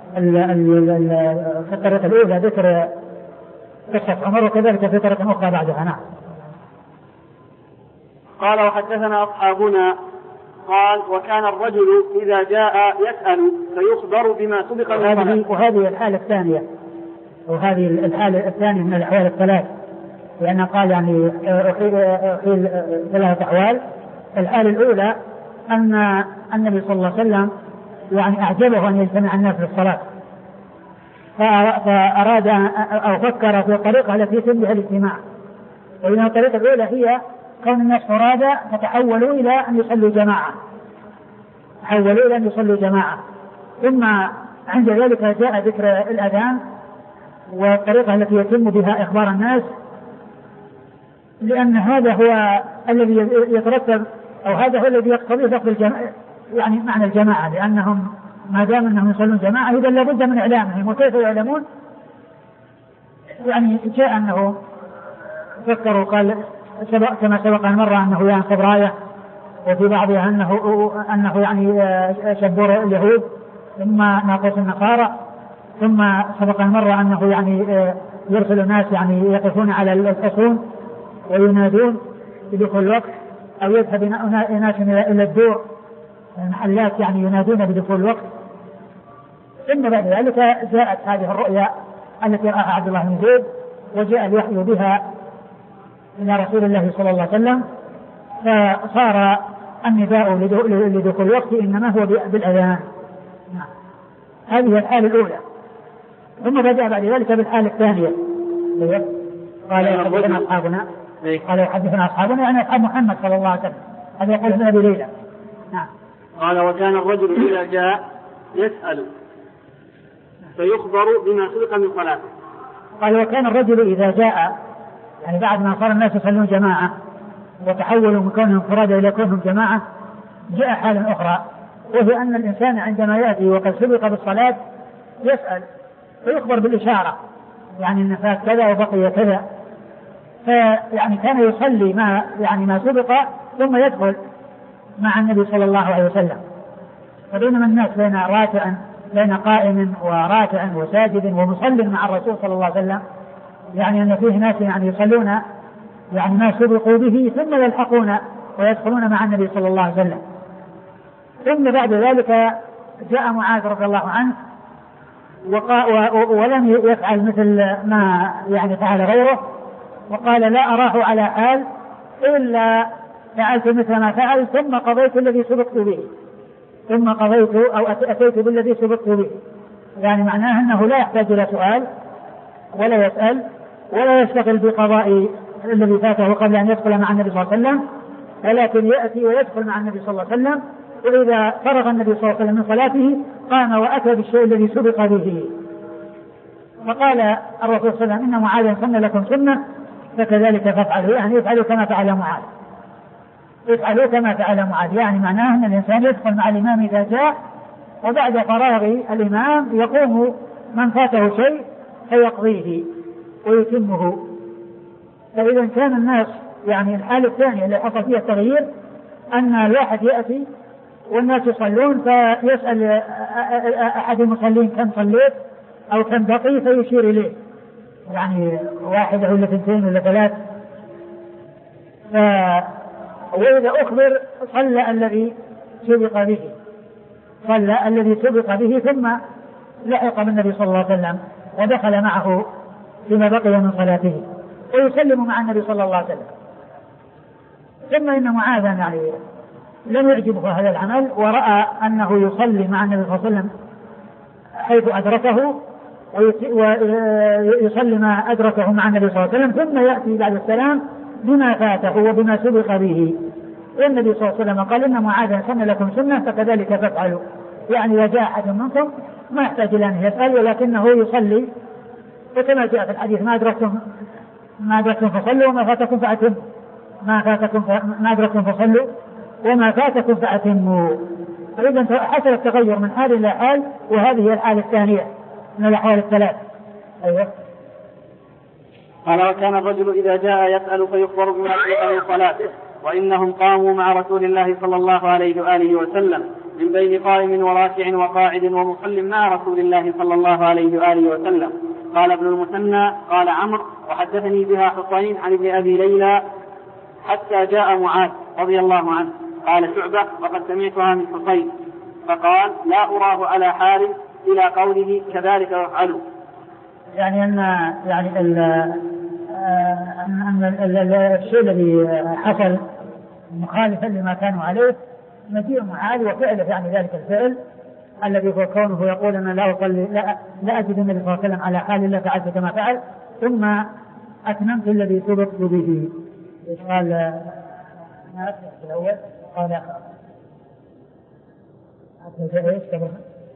في الطريقة الأولى ذكر قصة عمر، وكذلك في طريقة أخرى بعدها. نعم. قال وحدثنا أصحابنا قال وكان الرجل إذا جاء يسأل فيخبر بما سبق وهذه, وهذه الحالة الثانية وهذه الحالة الثانية من الأحوال الثلاث، لأنه قال يعني أخيل ثلاثة أحوال. الحالة الأولى أن النبي صلى الله عليه وسلم يعني أعجبه أن يجتمع الناس للصلاة، فأراد أو فكر في الطريقة التي تنبه الاجتماع، وإن الطريقة الأولى هي كون الناس فرادى فتحولوا إلى أن يصلوا جماعة تحولوا إلى أن يصلوا جماعة ثم عند ذلك جاء ذكر الأذان والطريقة التي يتم بها إخبار الناس، لأن هذا هو الذي يترتب أو هذا هو الذي يقتضي دخل الجماعة، يعني معنى الجماعة، لأنهم ما دام أنهم يصلون جماعة إذا لابد من إعلامهم، وكيف يعلمون؟ يعني جاء أنه فكروا قال سبق كما سبق المرة أنه ينصب راية، وفي بعضها أنه أنه يعني شبور اليهود ثم ناقص النصارى، ثم سبق المرة أنه يعني يرسل ناس يعني يقفون على الحصون وينادون بدخول الوقت، أو يذهب ناس إلى الدور المحلات يعني ينادون بدخول الوقت. ثم بعد ذلك جاءت هذه الرؤيا التي رآها عبد الله بن زيد، وجاء الوحي بها إلى رسول الله صلى الله عليه وسلم، فصار النداء لدخول الوقت إنما هو بالأذان. هذه الحالة الأولى. ثم بدأ بعد ذلك بالحالة الثانية، قال يحدثنا أصحابنا قال يحدثنا أصحابنا يعني أصحاب محمد صلى الله عليه وسلم، هذا يقول ابن أبي ليلى. نعم. قال وكان الرجل إذا جاء يسأل فيخبر بما سبق من صلاته. قال وكان الرجل إذا جاء يعني بعد ما صار الناس يصلون جماعة وتحولوا من كونهم فرادى إلى كونهم جماعة، جاء حالة أخرى، وهي أن الإنسان عندما يأتي وقد سبق بالصلاة يسأل فيخبر بالإشارة، يعني أن فات كذا وبقي كذا، فيعني كان يصلي ما يعني ما سبق ثم يدخل مع النبي صلى الله عليه وسلم. فبينما الناس بين راكع بين قائم وراكع وساجد ومصل مع الرسول صلى الله عليه وسلم، يعني أن فيه ناس يعني يصلون يعني ما سبقوا به ثم يلحقون ويدخلون مع النبي صلى الله عليه وسلم. ثم بعد ذلك جاء معاذ رضي الله عنه ولم يفعل مثل ما يعني فعل غيره، وقال لا أراه على حال إلا فعلت مثل ما فعل ثم قضيت الذي سبقت به ثم قضيت أو أتيت بالذي سبقت به. يعني معناه أنه لا يحتاج إلى سؤال ولا يسأل ولا يشتغل بقضاء الذي فاته قبل أن يدخل مع النبي صلى الله عليه وسلم، ولكن يأتي ويدخل مع النبي صلى الله عليه وسلم، وإذا فرغ النبي صلى الله عليه وسلم من صلاته قام وأتى بالشيء الذي سبق به. فقال الرسول صلى الله عليه وسلم إن معاذ سن لكم سنة فكذلك فافعلوا، يعني افعلوا كما فعل معاذ افعلوا كما فعل معاذ يعني معناه أن الإنسان يدخل مع الإمام إذا جاء، وبعد فراغ الإمام يقوم من فاته شيء فيقضيه ويتمه. فإذا كان الناس يعني الحالة الثانية اللي حصل فيها التغيير أن الواحد يأتي والناس يصلون فيسأل أحد المصلين كم صليت أو كم بقي فيشير إليه، يعني واحد ولا اثنتين ولا ثلاث. ف... وإذا أخبر صلى الذي سبق به صلى الذي سبق به ثم لحق بالنبي صلى الله عليه وسلم ودخل معه فيما بقي من صلاته ويسلم مع النبي صلى الله عليه وسلم. ثم إن معاذا يعني لم يعجبه هذا العمل ورأى أنه يصلي مع النبي صلى الله عليه وسلم حيث أدركه ويصلي ما أدركه مع النبي صلى الله عليه وسلم ثم يأتي بعد السلام بما فاته وبما سبق به. والنبي صلى الله عليه وسلم قال إن معاذا سن لكم سنة فكذلك فافعلوا، يعني إذا جاء أحد منكم ما يحتاج إلى أن يسأل ولكنه يصلي، وكما جاء في الحديث ما أدركتم ما أدركتم فصلوا وما فاتكم فأتموا ما فاتكم ف... ما أدركتم فصلوا وما فاتكم فأتموا. فإذا حصل التغير من حال إلى حال، وهذه هي الحالة الثانية من الأحوال الثلاث. أيوة. قال وكان الرجل إذا جاء يسأل فيخبر بما سبق من صلاته، وإنهم قاموا مع رسول الله صلى الله عليه وآله وسلم من بين قائم وراكع وقاعد ومصل مع رسول الله صلى الله عليه وآله وسلم. قال ابن المثنى قال عمرو وحدثني بها حسين عن ابن أبي ليلى حتى جاء معاذ رضي الله عنه. قال شعبة وقد سمعتها من حسين فقال لا أراه على حال إلى قوله كذلك يفعلوا. يعني أن يعني ال أن الشيء الذي حصل مخالفا لما كانوا عليه مجيء معاذ وفعله، يعني ذلك الفعل الذي هو كونه يقول أنا لا أصلي لا, لا أجد النبي صلى الله عليه وسلم على حال إلا فعلت كما فعل ثم أتممت الذي سبقت به. قال ما أسمع في الأول قال أسمع إيش كبرها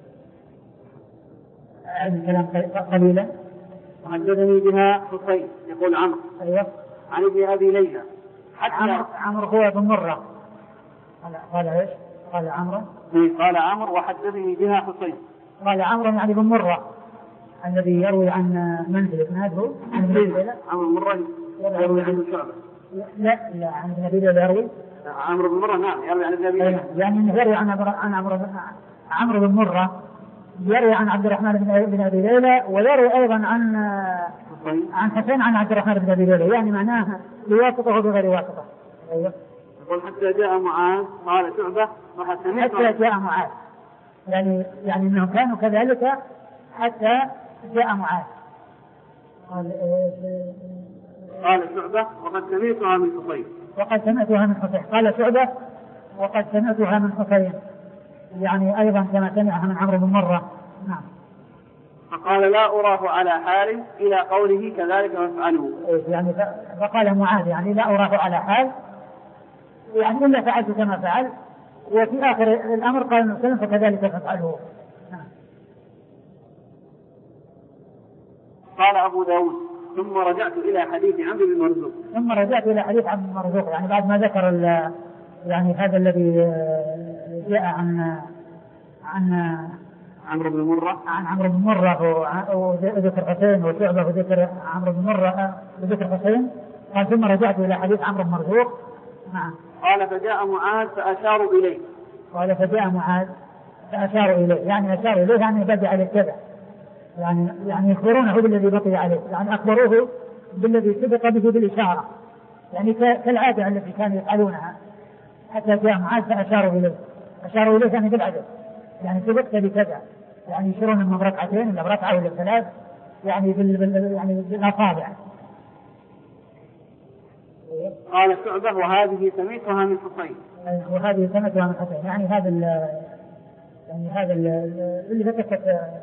أعد الكلام قليلا. وحدثني بها حسين يقول عمرو أيوة عن ابن أبي ليلى حتى عمرو هو بن مرة قال قال إيش قال عمرو قال عمرو وحدثني بها حسين قال عمرو يعني بن مرة الذي يروي عن منزل اسناده عن ابن ليلى عمرو بن مرة يروي عن شعبة لا لا عن ابن ليلى يروي عمرو بن مرة نعم يروي عن ابن أبي ليلى يعني انه يروي عن عن عمرو عمرو بن مرة يروي عن عبد الرحمن بن أبي ليلى ويروي أيضا عن عن حسين عن عبد الرحمن بن أبي ليلى، يعني معناها بواسطة بغير واسطة. أيوة. يقول حتى جاء معاذ قال شعبة حتى جاء معاذ يعني يعني انهم كانوا كذلك حتى جاء معاذ. قال قال شعبة وقد سمعتها من حسين وقد سمعتها من حسين قال شعبة وقد سمعتها من حسين يعني أيضا كما سمعها من عمرو بن مرة. نعم. فقال لا أراه على حال إلى قوله كذلك وافعله، يعني فقال معاذ يعني لا أراه على حال يعني إلا فعلت كما فعل، وفي آخر الأمر قال النبي صلى الله عليه وسلم فكذلك فافعله. نعم. قال أبو داود ثم رجعت إلى حديث عمرو بن مرزوق ثم رجعت إلى حديث عمرو بن مرزوق يعني بعد ما ذكر يعني هذا الذي جاء عن عن عمرو بن مرة عن عمرو بن مرة وذكر حسين وشعبة وذكر عمرو بن مرة وذكر حسين. قال ثم رجعت إلى حديث عمرو بن مرزوق نعم. قال فجاء معاذ فأشاروا إليه. قال فجاء معاذ فأشاروا إليه، يعني أشاروا إليه يعني بدأ عليه كذا، يعني يعني يخبرونه بالذي بقي عليه، يعني أخبروه بالذي سبق به بالإشارة، يعني كالعادة التي كانوا يفعلونها. حتى جاء معاذ فأشاروا إليه، أشاروا إليه يعني بالعدد، يعني سبقت بكذا، يعني يشيرون من ركعتين إلى ركعة ولا ثلاث، يعني بال يعني بالأصابع. قال شعبة وهذه سمعتها من حسين. وهذه سمعتها من حسين، يعني هذا ال يعني هذا ال اللي فتكت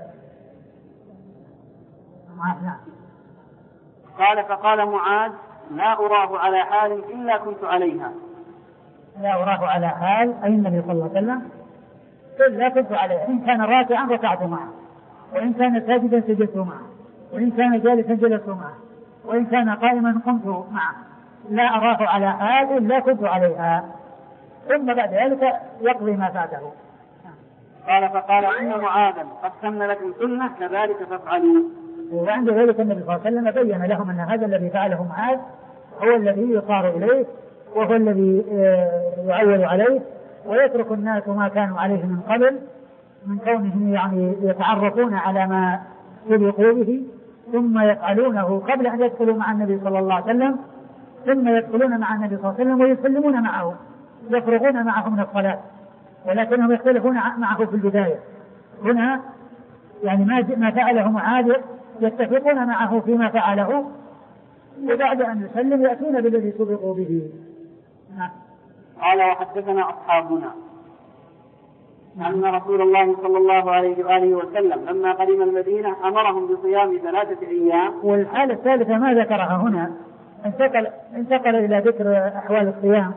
معاذ. نعم. قال فقال معاذ لا أراه على حال إلا كنت عليها. لا أراه على حال أي النبي صلى الله عليه وسلم إلا كنت عليها، إن كان راكعا ركعت معه، وإن كان ساجدا سجدت معه، وإن كان جالسا جلست معه، وإن كان قائما قمت معه، لا أراه على حال إلا كنت عليها. ثم بعد ذلك يقضي ما فاته. قال فقال إن معاذا قد سن لكم سنة كذلك فافعلوا. وعند ذلك النبي صلى الله عليه وسلم بين لهم أن هذا الذي فعله معاذ هو الذي يصار إليه، وهو الذي يعول عليه، ويترك الناس ما كانوا عليه من قبل من كونهم يعني يتعرفون على ما سبقوا به ثم يفعلونه قبل أن يدخلوا مع النبي صلى الله عليه وسلم، ثم يدخلون مع النبي صلى الله عليه وسلم ويسلمون معه، يفرغون معه من الصلاة، ولكنهم يختلفون معه في البداية. هنا يعني ما ما فعله معاذ يتفقون معه فيما فعله، وبعد أن يسلم يأتون بالذي سبقوا به. قال وحدثنا أصحابنا أن رسول الله صلى الله عليه وآله وسلم لما قدم المدينة أمرهم بصيام ثلاثة أيام. والحالة الثالثة ما ذكرها هنا، انتقل, انتقل إلى ذكر أحوال الصيام،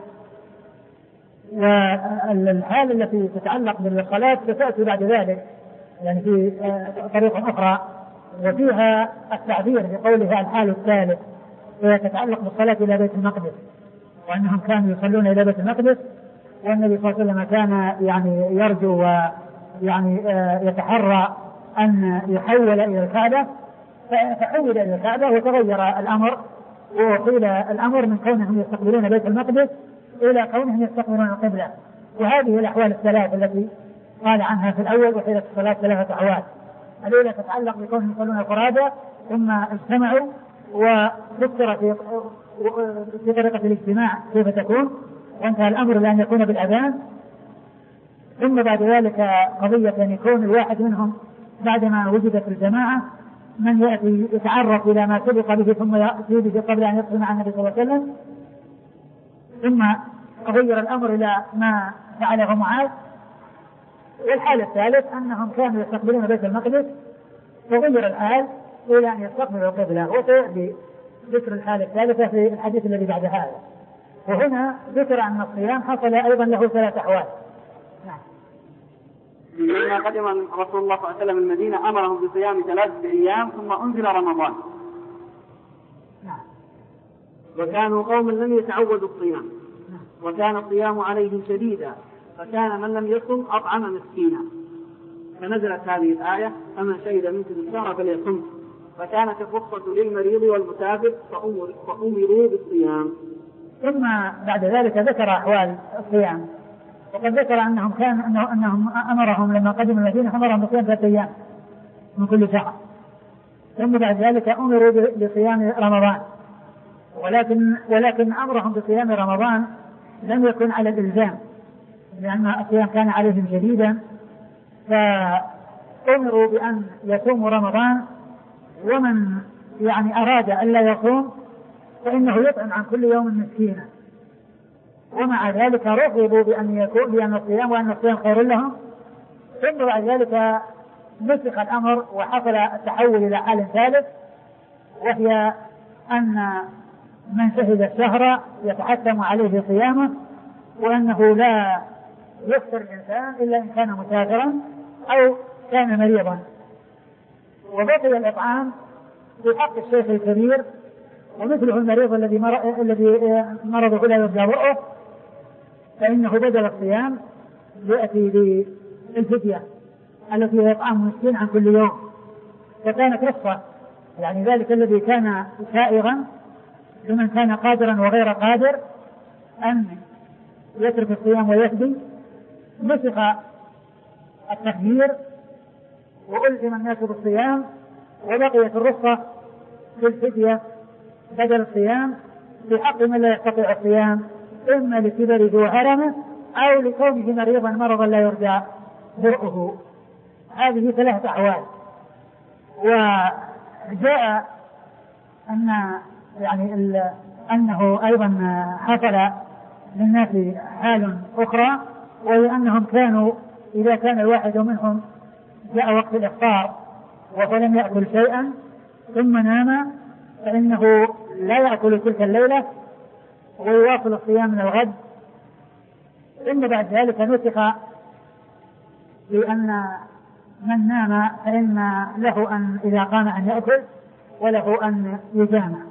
والحالة التي تتعلق بالصلاة ستأتي بعد ذلك يعني في طريقة أخرى، وفيها التعبير بقولها الحال الثالث، وهي تتعلق بالصلاة إلى بيت المقدس، وأنهم كانوا يصلون إلى بيت المقدس، والنبي صلى الله عليه وسلم كان يعني يرجو ويعني يتحرى أن يحول إلى الكعبة، فحول إلى الكعبة وتغير الأمر، وقيل الأمر من كونهم يستقبلون بيت المقدس إلى كونهم يستقبلون القبلة. وهذه الأحوال الثلاث التي قال عنها في الأول وحيلة الصلاة ثلاثة أحوال. الأولى تتعلق بكونهم يصلون فرادى ثم اجتمعوا، وذكر في في طريقة الاجتماع كيف تكون، وانتهى الأمر لأن يكون بالأذان. ثم بعد ذلك قضية أن يكون الواحد منهم بعدما وجدت الجماعة من يأتي يتعرف إلى ما سبق به ثم يأتي به قبل أن يدخل مع النبي صلى الله عليه وسلم. ثم غير الأمر إلى ما فعله معاذ. والحالة الثالث أنهم كانوا يستقبلون بيت المقدس وغير الحال إلى أن يستقبلوا القبلة، وسيأتي ذكر الحالة الثالثة في الحديث الذي بعد هذا. وهنا ذكر أن الصيام حصل أيضا له ثلاث أحوال. نعم. لما قدم رسول الله صلى الله عليه وسلم المدينة أمرهم بصيام ثلاثة أيام ثم أنزل رمضان. نعم. وكانوا قوم لم يتعودوا الصيام، وكان الصيام عليهم شديدا، فكان من لم يصم أطعم مسكينا، فنزلت هذه الآية فمن شهد منكم الشهر فليصم، فكانت الرخصة للمريض والمسافر فأمروا بالصيام. ثم بعد ذلك ذكر أحوال الصيام، وقد ذكر أنهم كان أنه أنهم أمرهم لما قدموا المدينة أمرهم بصيام ثلاثة أيام من كل شهر. ثم بعد ذلك أمروا بصيام رمضان، ولكن ولكن أمرهم بصيام رمضان لم يكن على الإلزام، لأن الصيام كان عليهم شديدا، فأمروا بأن يصوموا رمضان، ومن يعني أراد أن لا يصوم فإنه يطعم عن كل يوم مسكينا. ومع ذلك رغبوا بأن يكون بأن الصيام وأن الصيام خير لهم. ثم بعد ذلك نسخ الأمر وحصل التحول إلى حال ثالث، وهي أن من شهد الشهر يتحتم عليه صيامه، وأنه لا يفطر الإنسان إلا إن كان مسافرا أو كان مريضا. وبقي الإطعام في حق الشيخ الكبير، ومثله المريض الذي الذي مرضه لا يرجى برؤه، فإنه بدل الصيام يأتي بالفدية التي هي إطعام مسكين عن كل يوم. فكانت رخصة، يعني ذلك الذي كان سائغا لمن كان قادرا وغير قادر أن يترك الصيام ويفدي نسخ التخيير وألزم الناس بالصيام، وبقيت الرخصة في الفدية بدل الصيام في حق من لا يستطيع الصيام، إما لكبره وهرمه أو لكونه مريضا مرضا لا يرجع برؤه. هذه ثلاثة أحوال. وجاء أن يعني أنه أيضا حصل للناس حال أخرى، وهي أنهم كانوا إذا كان الواحد منهم جاء وقت الإفطار وهو لم يأكل شيئا ثم نام، فإنه لا يأكل تلك الليلة ويواصل الصيام من الغد. ثم بعد ذلك نسخ لأن من نام فإن له أن إذا قام أن يأكل وله أن يجامع.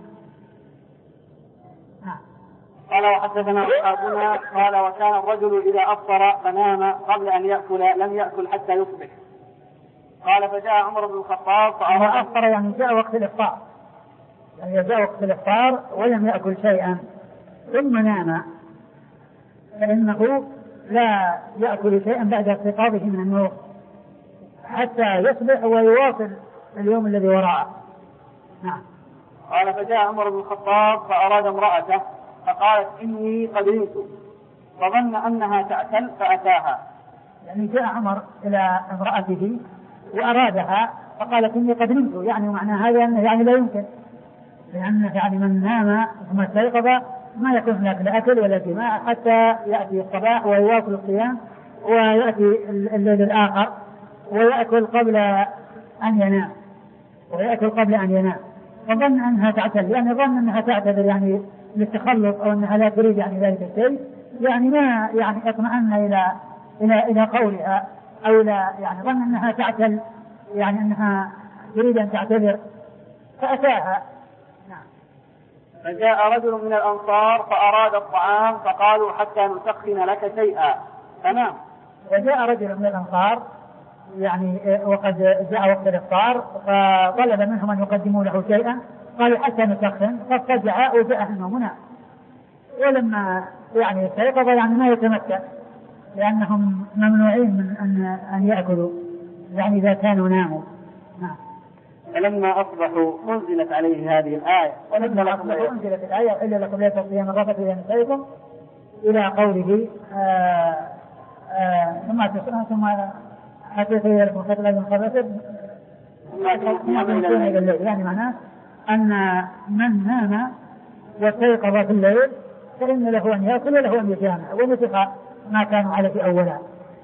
قال وحدثنا أصحابنا قال وكان الرجل إذا أفطر فنام قبل أن يأكل لم يأكل حتى يصبح. قال فجاء عمر بن الخطاب فأراد أفطر يعني جاء وقت الإفطار، يعني جاء وقت الإفطار ولم يأكل شيئا ثم نام، فإنه لا يأكل شيئا بعد استيقاظه من النوم حتى يصبح ويواصل اليوم الذي وراءه. نعم. قال فجاء عمر بن الخطاب فأراد امرأته فقالت إني قد نمت، فظن أنها تأكل فأتاها. يعني جاء عمر إلى امرأته وأرادها فقالت إني قد نمت، يعني معنى هذا أنه يعني لا يمكن، لأن يعني من نام ثم استيقظ ما يكون هناك لا أكل ولا جماع حتى يأتي الصباح ويواصل الصيام ويأتي الليل الآخر ويأكل قبل أن ينام ويأكل قبل أن ينام فظن أنها تعتذر، يعني ظن أنها تعتذر يعني للتخلص أو أنها لا تريد يعني ذلك الشيء، يعني ما يعني اطمأن إلى إلى إلى قولها أو لا، يعني ظن أنها تعتل يعني أنها تريد أن تعتذر فأتاها. نعم. فجاء رجل من الأنصار فأراد الطعام فقالوا حتى نسخن لك شيئا فنام. وجاء رجل من الأنصار يعني وقد جاء وقت الإفطار فطلب منهم أن يقدموا له شيئا، قالوا حتى نسخن، فاضطجع وجاء النوم ونام، ولما يعني استيقظ يعني ما يتمتع لأنهم ممنوعين من أن أن يأكلوا يعني إذا كانوا ناموا. نعم. فلما أصبحوا أنزلت عليه هذه الآية ولما أصبحوا أنزلت الآية إلا لكم ليلة الصيام الرفث إلى نسائكم إلى قوله آآ آآ ثم ثم حتى لكم خيط الأيام الخبث يعني معناه أن من نام واستيقظ في الليل فإن له أن يأكل وله أن يجامع ونسخ ما كانوا عليه أولا.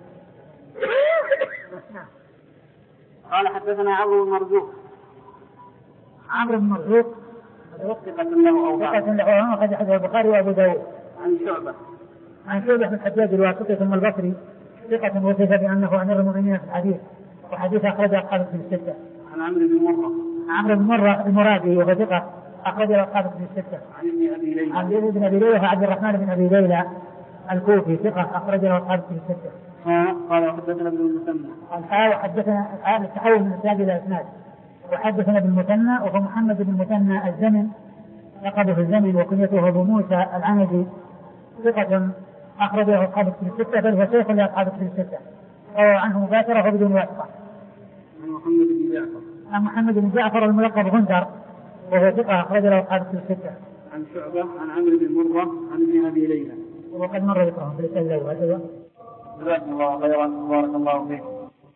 قال حدثنا عمرو بن مرزوق. عمرو بن مرزوق ثقة له أوضاع ثقة له أوضاع قد حدث البخاري وأبو داود. عن شعبة عن شعبة بن الحجاج الواسطي ثم البصري ثقة وصف بأنه أمير المؤمنين في الحديث وحديث أخرج أصحاب في الستة. عن عمرو بن مرة عمرو بن مرة المرادي وهو ثقة أخرج أصحاب في الستة. عن ابن أبي ليلى عن ابن أبي ليلى وعبد الرحمن بن أبي ليلى الكوفي ثقة أخرج أصحاب في الستة. قال حدثنا ابن المثنى الحال وحدثنا الحال التحول من إسناد إلى إسناد وحدثنا ابن المثنى وهو محمد بن المثنى الزمن لقبه الزمن وكنيته أبو موسى العنزي ثقة أخرجه أصحاب في الستة بل هو شيخ لأصحاب في الستة روى عنه مباشرة وبدون واسطة. عن محمد بن جعفر عن محمد بن جعفر الملقب غندر وهو ثقة أخرجه أصحاب في الستة. عن شعبة عن عمرو بن مرة عن ابن أبي ليلى وقد مر ذكرهم في الإسلام وهكذا. جزاكم الله خيرا بارك الله فيكم.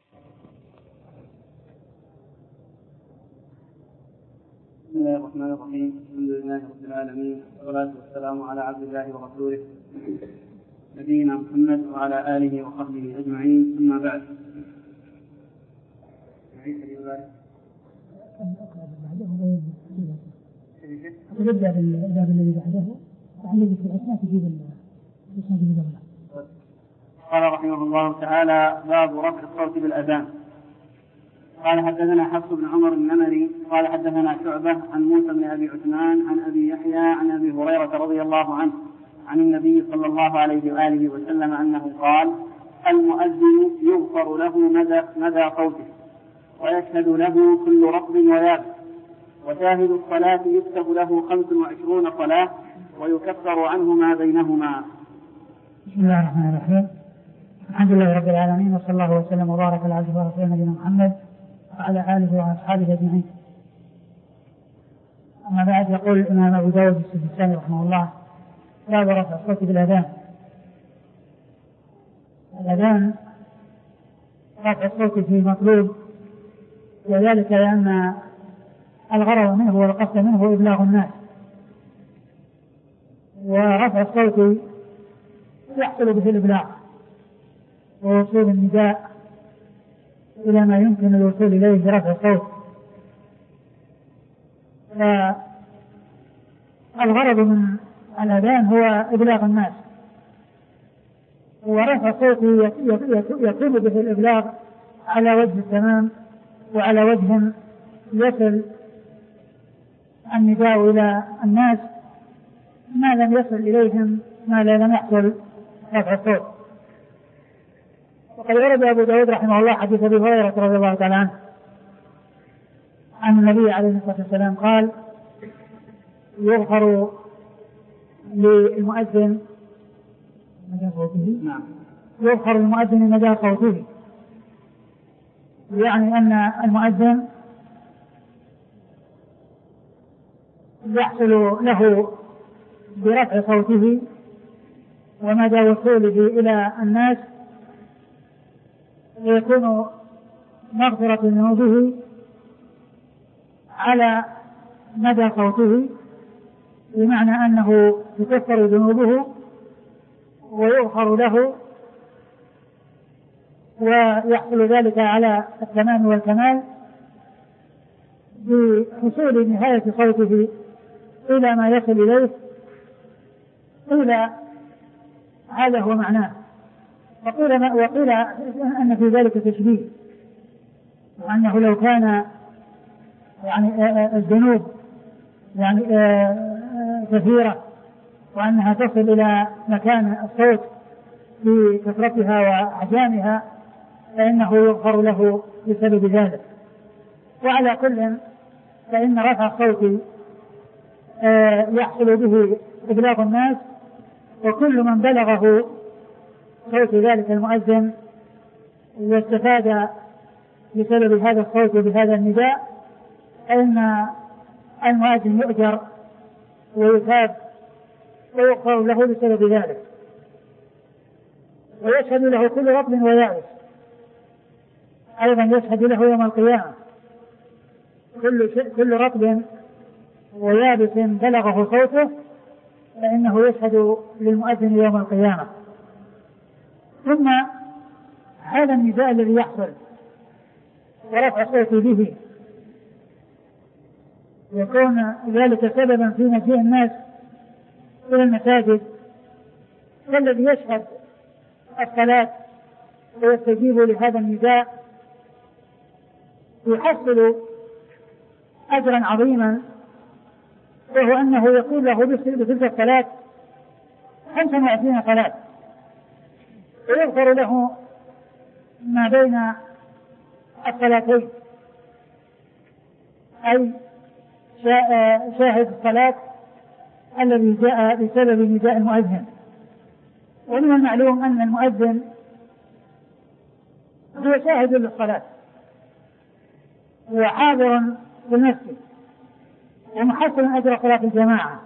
بسم الله الرحمن الرحيم الحمد لله رب العالمين والصلاة والسلام على عبد الله ورسوله نبينا محمد وعلى آله وصحبه أجمعين ثم بعد. نبدأ بالباب الذي بعده وعندي في الأسماء تجيب الإسناد اللي قبله. قال رحمه الله تعالى باب رفع الصوت بالأذان. قال حدثنا حفص بن عمر النمري قال حدثنا شعبة عن موسى بن أبي عثمان عن أبي يحيى عن أبي هريرة رضي الله عنه عن النبي صلى الله عليه وآله وسلم أنه قال المؤذن يغفر له مدى, مدى صوته ويشهد له كل رطب ويابس وشاهد الصلاة يكتب له خمس وعشرون صلاة ويكفر عنه ما بينهما. بسم الله الرحمن الرحيم. الحمد لله رب العالمين، وصلى الله وسلم وبارك على عبده ورسوله نبينا محمد وعلى آله وأصحابه أجمعين. أما بعد، يقول الإمام أبو داود السجستاني رحمه الله: باب رفع الصوت بالأذان. الأذان رفع الصوت فيه مطلوب، وذلك لأن الغرض منه والقصد منه إبلاغ الناس، ورفع الصوت يحصل به الإبلاغ ووصول النداء إلى ما يمكن الوصول إليه برفع الصوت. فالغرض من الأذان هو إبلاغ الناس، ورفع الصوت يكون به الإبلاغ على وجه التمام وعلى وجه يصل النداء إلى الناس ما لم يصل إليهم ما لم يحصل رفع الصوت. وقد ورد أبو داود رحمه الله حديث أبي هريرة رضي الله تعالى عنه عن النبي عليه الصلاة والسلام قال: يغفر للمؤذن مجال صوته، نعم يغفر للمؤذن مجال صوته، يعني أن المؤذن يحصل له برفع صوته ومدى وصوله إلى الناس ويكون مغفرة ذنوبه على مدى صوته، بمعنى أنه تكفر ذنوبه ويغفر له، ويحصل ذلك على التمام والكمال بحصول نهاية صوته إلى ما يصل إليه. قيل هذا هو معناه، وقيل, وقيل أن في ذلك تشبيه، وأنه لو كان يعني الذنوب يعني كثيرة وأنها تصل إلى مكان الصوت في كثرتها وأحجامها فإنه يغفر له بسبب ذلك. وعلى كل فإن رفع الصوت يحصل به إبلاغ الناس، وكل من بلغه صوت ذلك المؤذن واستفاد بسبب هذا الصوت وبهذا النداء فإن المؤذن يؤجر ويثاب ويغفر له بسبب ذلك، ويشهد له كل رطب ويابس، أيضا يشهد له يوم القيامة كل, كل رطب ويابس بلغه صوته فإنه يشهد للمؤذن يوم القيامة. ثم هذا النداء الذي يحصل ورفع الصوت به يكون ذلك سببا في مجيء الناس إلى المساجد، والذي يشهد الصلاة ويستجيب لهذا النداء يحصل أجرا عظيما، وهو أنه يقول له بتلك الصلاة خمسة وعشرين صلاة، ويغفر له ما بين الصلاتين، أي شاهد الصلاة الذي جاء بسبب نداء المؤذن. ومن المعلوم أن المؤذن هو شاهد للصلاة وحاضر بالمسجد ومحصل أجر صلاة الجماعة،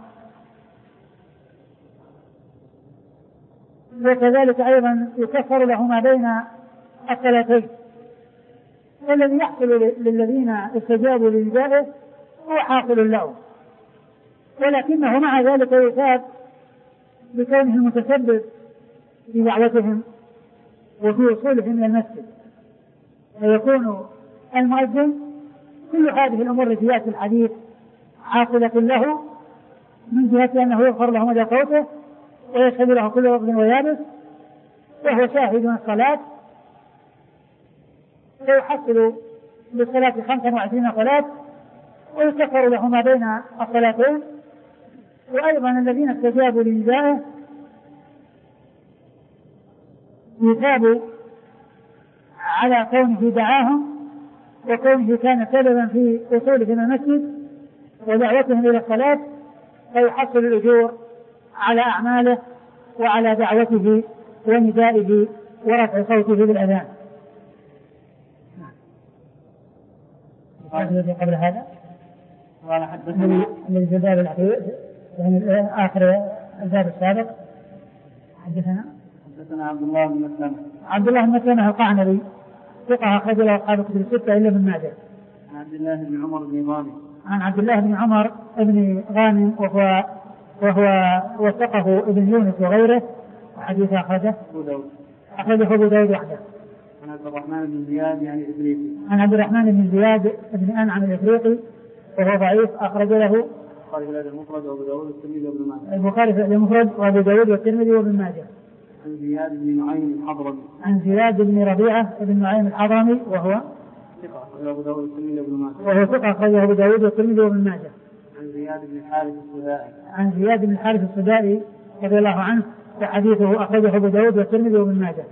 وكذلك أيضا يكفر له ما بين الصلاتين. والذي يحصل للذين استجابوا لندائه هو حاصل له، ولكنه مع ذلك يثاب بكونه المتسبب في دعوتهم وفي وصولهم إلى المسجد. ويكون المؤذن كل هذه الأمور التي يأتي الحديث حاصلة له، من جهة أنه يغفر له مدى صوته ويشهد له كل رطب ويابس وهو شاهد الصلاة، فيحصل بالصلاة خمسة وعشرين صلاة ويكفر له ما بين الصلاتين. وأيضا الذين استجابوا لندائه يثابوا على كونه دعاهم وكونه كان سببا في وصولهم إلى المسجد ودعوتهم إلى الصلاة، فيحصل الأجور على أعماله وعلى دعوته وندائه ورفع صوته بالأذان. الذي قبل هذا قال حدثنا من الباب الأخير يعني آخر الباب السابق. حدثنا حدثنا عبد الله بن مسلمة عبد الله بن مسلمة القعنبي ثقة أخرج له أصحاب الكتب الستة إلا ابن ماجه. عن عبد الله بن عمر بن غانم عن عبد الله بن عمر بن غانم وهو وهو وثقه ابن يونس وغيره وحديث أخرجه أبو داود أخرجه أبو داود وحده. عن عبد الرحمن بن زياد يعني الإفريقي عن عبد الرحمن بن زياد بن أنعم الإفريقي وهو ضعيف أخرج له البخاري في المفرد وأبو داود والترمذي وابن ماجه. البخاري في المفرد وأبو داود والترمذي وابن ماجه. عن زياد بن نعيم الحضرمي عن زياد بن ربيعة بن نعيم الحضرمي وهو ثقة أبو داود والترمذي وابن ماجه. وهو ثقة أخرجه أبو داود والترمذي وابن ماجه. عن زياد بن الحارث السدائي عن زياد بن الحارث السدائي رضي الله عنه وحديثه أخرجه أبو داود والترمذي وابن ماجه.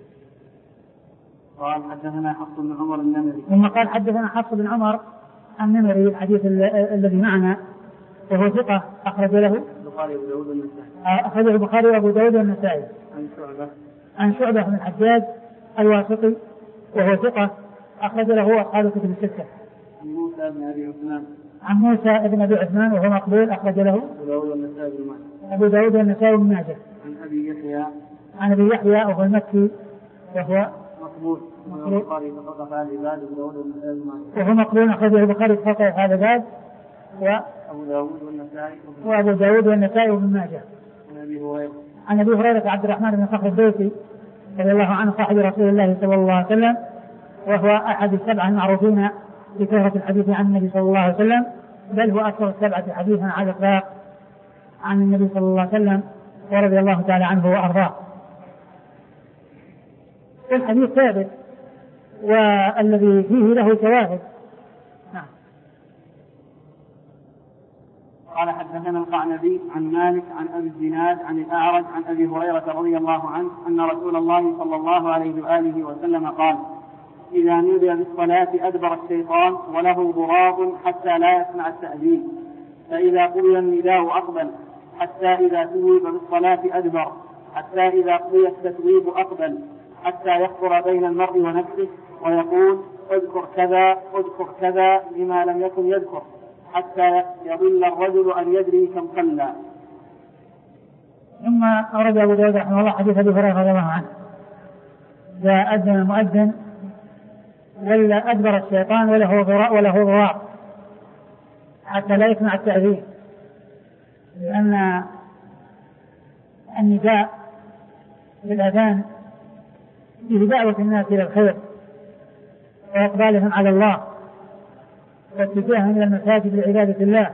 قال حدثنا حفص بن عمر النمري ثم قال حدثنا حفص بن عمر النمري الحديث الذي معنا وهو ثقة أخرج له البخاري وأبو داود والنسائي. أخرجه البخاري وأبو داود والنسائي. عن شعبة عن شعبة بن الحجاج الواسطي وهو ثقة أخرج له أصحاب الكتب الستة. عن موسى بن أبي عثمان عن موسى بن أبي عثمان وهو مقبول أخرج له أبو داود والنسائي بن ماجه. أبو داود والنسائي بن ماجه. عن أبي يحيى عن أبي يحيى وهو المكي وهو مقبول البخاري فقط أفعال العباد وأبو داود والنسائي بن ماجه. وهو مقبول أخرجه البخاري فقط هذا الباب وأبو داود والنسائي وأبو داود والنسائي بن ماجه. عن أبي هريرة عن أبي هريرة عبد الرحمن بن صخر الدوسي رضي الله عنه صاحب رسول الله صلى الله عليه وسلم وهو أحد السبعة المعروفين بكثرة الحديث عن النبي صلى الله عليه وسلم بل هو أكثر السبعة حديثا على الإطلاق عن النبي صلى الله عليه وسلم ورضي الله تعالى عنه وأرضاه. الحديث ثابت والذي فيه له شواهد. نعم. قال حدثنا القعنبي عن مالك عن أبي الزناد عن الأعرج عن أبي هريرة رضي الله عنه أن رسول الله صلى الله عليه وآله وسلم قال إذا نودي بالصلاة أدبر الشيطان وله ضراط حتى لا يسمع التأذين فإذا قضي النداء أقبل حتى إذا توب بالصلاة أدبر حتى إذا قضي التتويب أقبل حتى يخطر بين المرء ونفسه ويقول اذكر كذا اذكر كذا لما لم يكن يذكر حتى يضل الرجل أن يدري كم صلى. ثم أورد أبو داود رحمه الله حديث أبي هريرة رضي الله عنه إذا أذن المؤذن ولا أدبر الشيطان وله ضراء وله ضراء حتى لا يسمع التأذين لأن النداء بالأذان فيه دعوة الناس إلى الخير وإقبالهم على الله واتجاههم إلى المساجد لعبادة الله.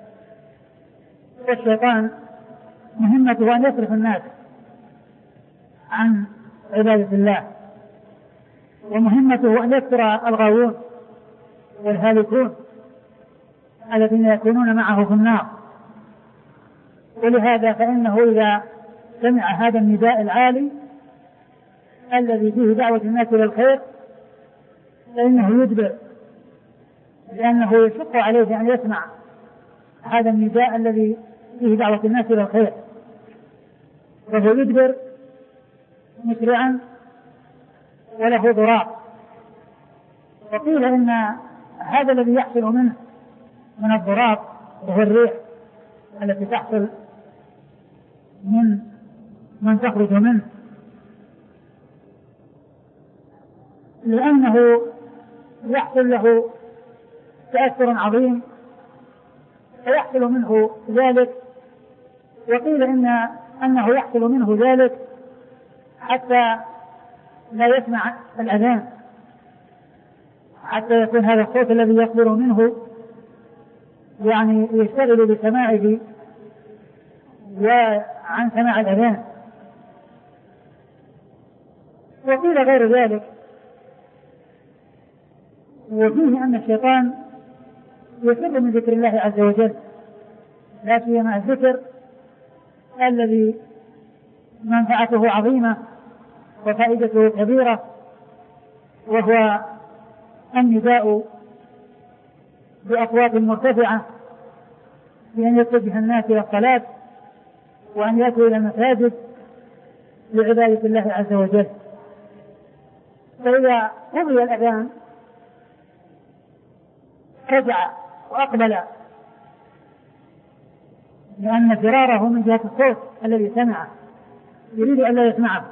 والشيطان مهمته أن يصرف الناس عن عبادة الله ومهمته أن يكثر الغاوون والهالكون الذين يكونون معه في النار. ولهذا فإنه إذا سمع هذا النداء العالي الذي فيه دعوة الناس إلى الخير فإنه يدبر لأنه يشق عليه أن يسمع هذا النداء الذي فيه دعوة الناس إلى الخير فهو يدبر مسرعا وله ضراء. وقيل إن هذا الذي يحصل منه من الضراء وهو الريح التي تحصل من من تخرج منه لأنه يحصل له تأثر عظيم فيحصل منه ذلك. وقيل إن أنه يحصل منه ذلك حتى لا يسمع الأذان حتى يكون هذا الصوت الذي يصدر منه يعني يشتغل بسماعه وعن سماع الأذان. وقيل غير ذلك. وفيه أن الشيطان يفر من ذكر الله عز وجل لا سيما الذكر الذي منفعته عظيمة وفائدته كبيرة وهو النداء بأصوات مرتفعة بأن يتجه الناس إلى الصلاة وأن يأتوا إلى المساجد لعبادة الله عز وجل. فإذا قضي الأذان رجع وأقبل، لأن فراره من جهة الصوت الذي سمعه يريد أن لا يسمعه.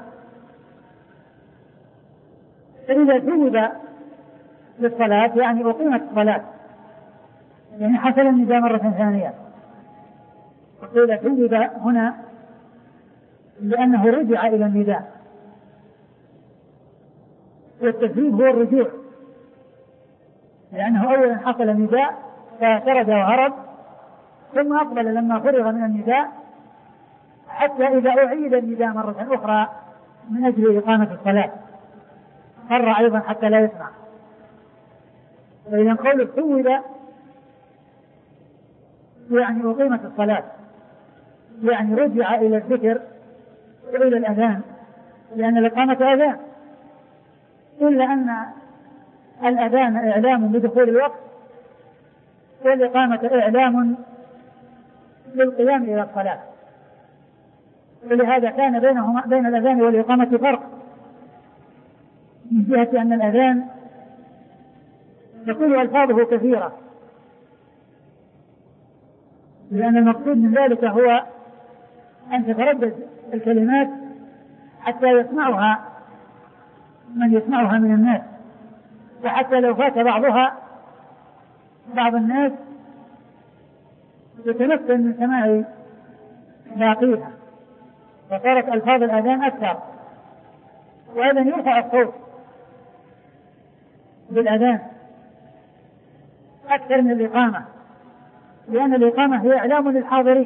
فإذا ثوب للصلاة يعني أقيمت الصلاة، يعني حصل النداء مرة ثانية. وقيل ثوب هنا لأنه رجع إلى النداء، والتثويب هو الرجوع، لأنه أولا حصل النداء فسرد وهرب، ثم أقبل لما فرغ من النداء، حتى إذا أعيد النداء مرة أخرى من أجل إقامة الصلاة فر أيضا حتى لا يسمع. فإذا قول ثوب يعني أقيمت الصلاة، يعني رجع إلى الذكر وإلى الأذان، لأن الإقامة أذان، إلا أن الأذان إعلام بدخول الوقت، والإقامة إعلام للقيام إلى الصلاة. ولهذا كان بينهما بين الأذان والإقامة فرق، من جهة أن الأذان تكون ألفاظه كثيرة، لأن المقصود من ذلك هو أن تتردد الكلمات حتى يسمعها من يسمعها من الناس، وحتى لو فات بعضها بعض الناس يتمكن من سماع باقيها، فصارت ألفاظ الأذان أكثر. وأيضا يرفع الصوت بالأذان أكثر من الإقامة، لأن الإقامة هي إعلام للحاضرين،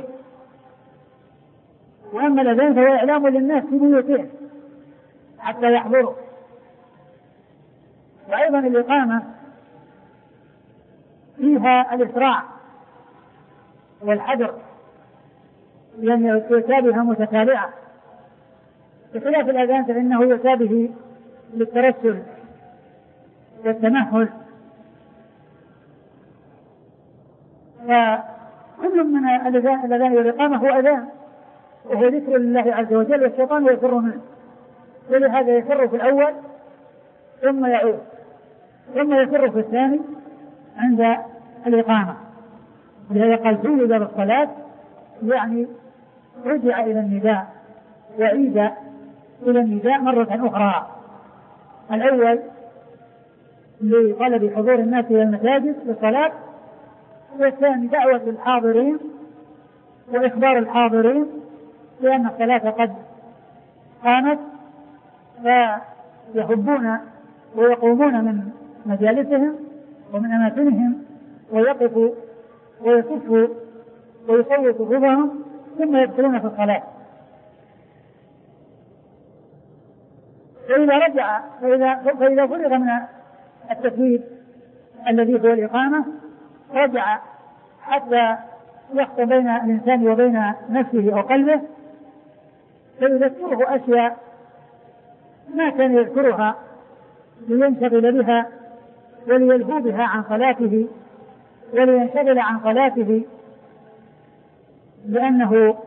وأما الأذان فهو إعلام للناس في بيوتهم حتى يحضروا. وأيضا الإقامة فيها الإسراع والحذر، لأن يتابعها متتابعة، بخلاف الأذان فإنه يتابه للترسل والتمهل. فكل من الأذان والإقامة هو أذان، وهو ذكر لله عز وجل، والشيطان يفر منه، ولهذا يفر في الأول ثم يعود، ثم يفر في الثاني عند الإقامة. ولهذا قال ثوب بالصلاة يعني رجع إلى النداء وعيد إلى النداء مرة أخرى، الأول لطلب حضور الناس إلى المساجد للصلاة، والثاني دعوة للحاضرين وإخبار الحاضرين بأن الصلاة قد قامت، فيهبون ويقومون من مجالسهم ومن أماكنهم ويقفوا ويصفوا ويصوتوا صفوفهم ثم يدخلون في الصلاة. فإذا رجع فإذا, فإذا فرغ من التثويب الذي هو الإقامة رجع حتى يخطو بين الإنسان وبين نفسه أو قلبه، فيذكره أشياء ما كان يذكرها لينشغل بها وليلهو بها عن صلاته ولينشغل عن صلاته، لأنه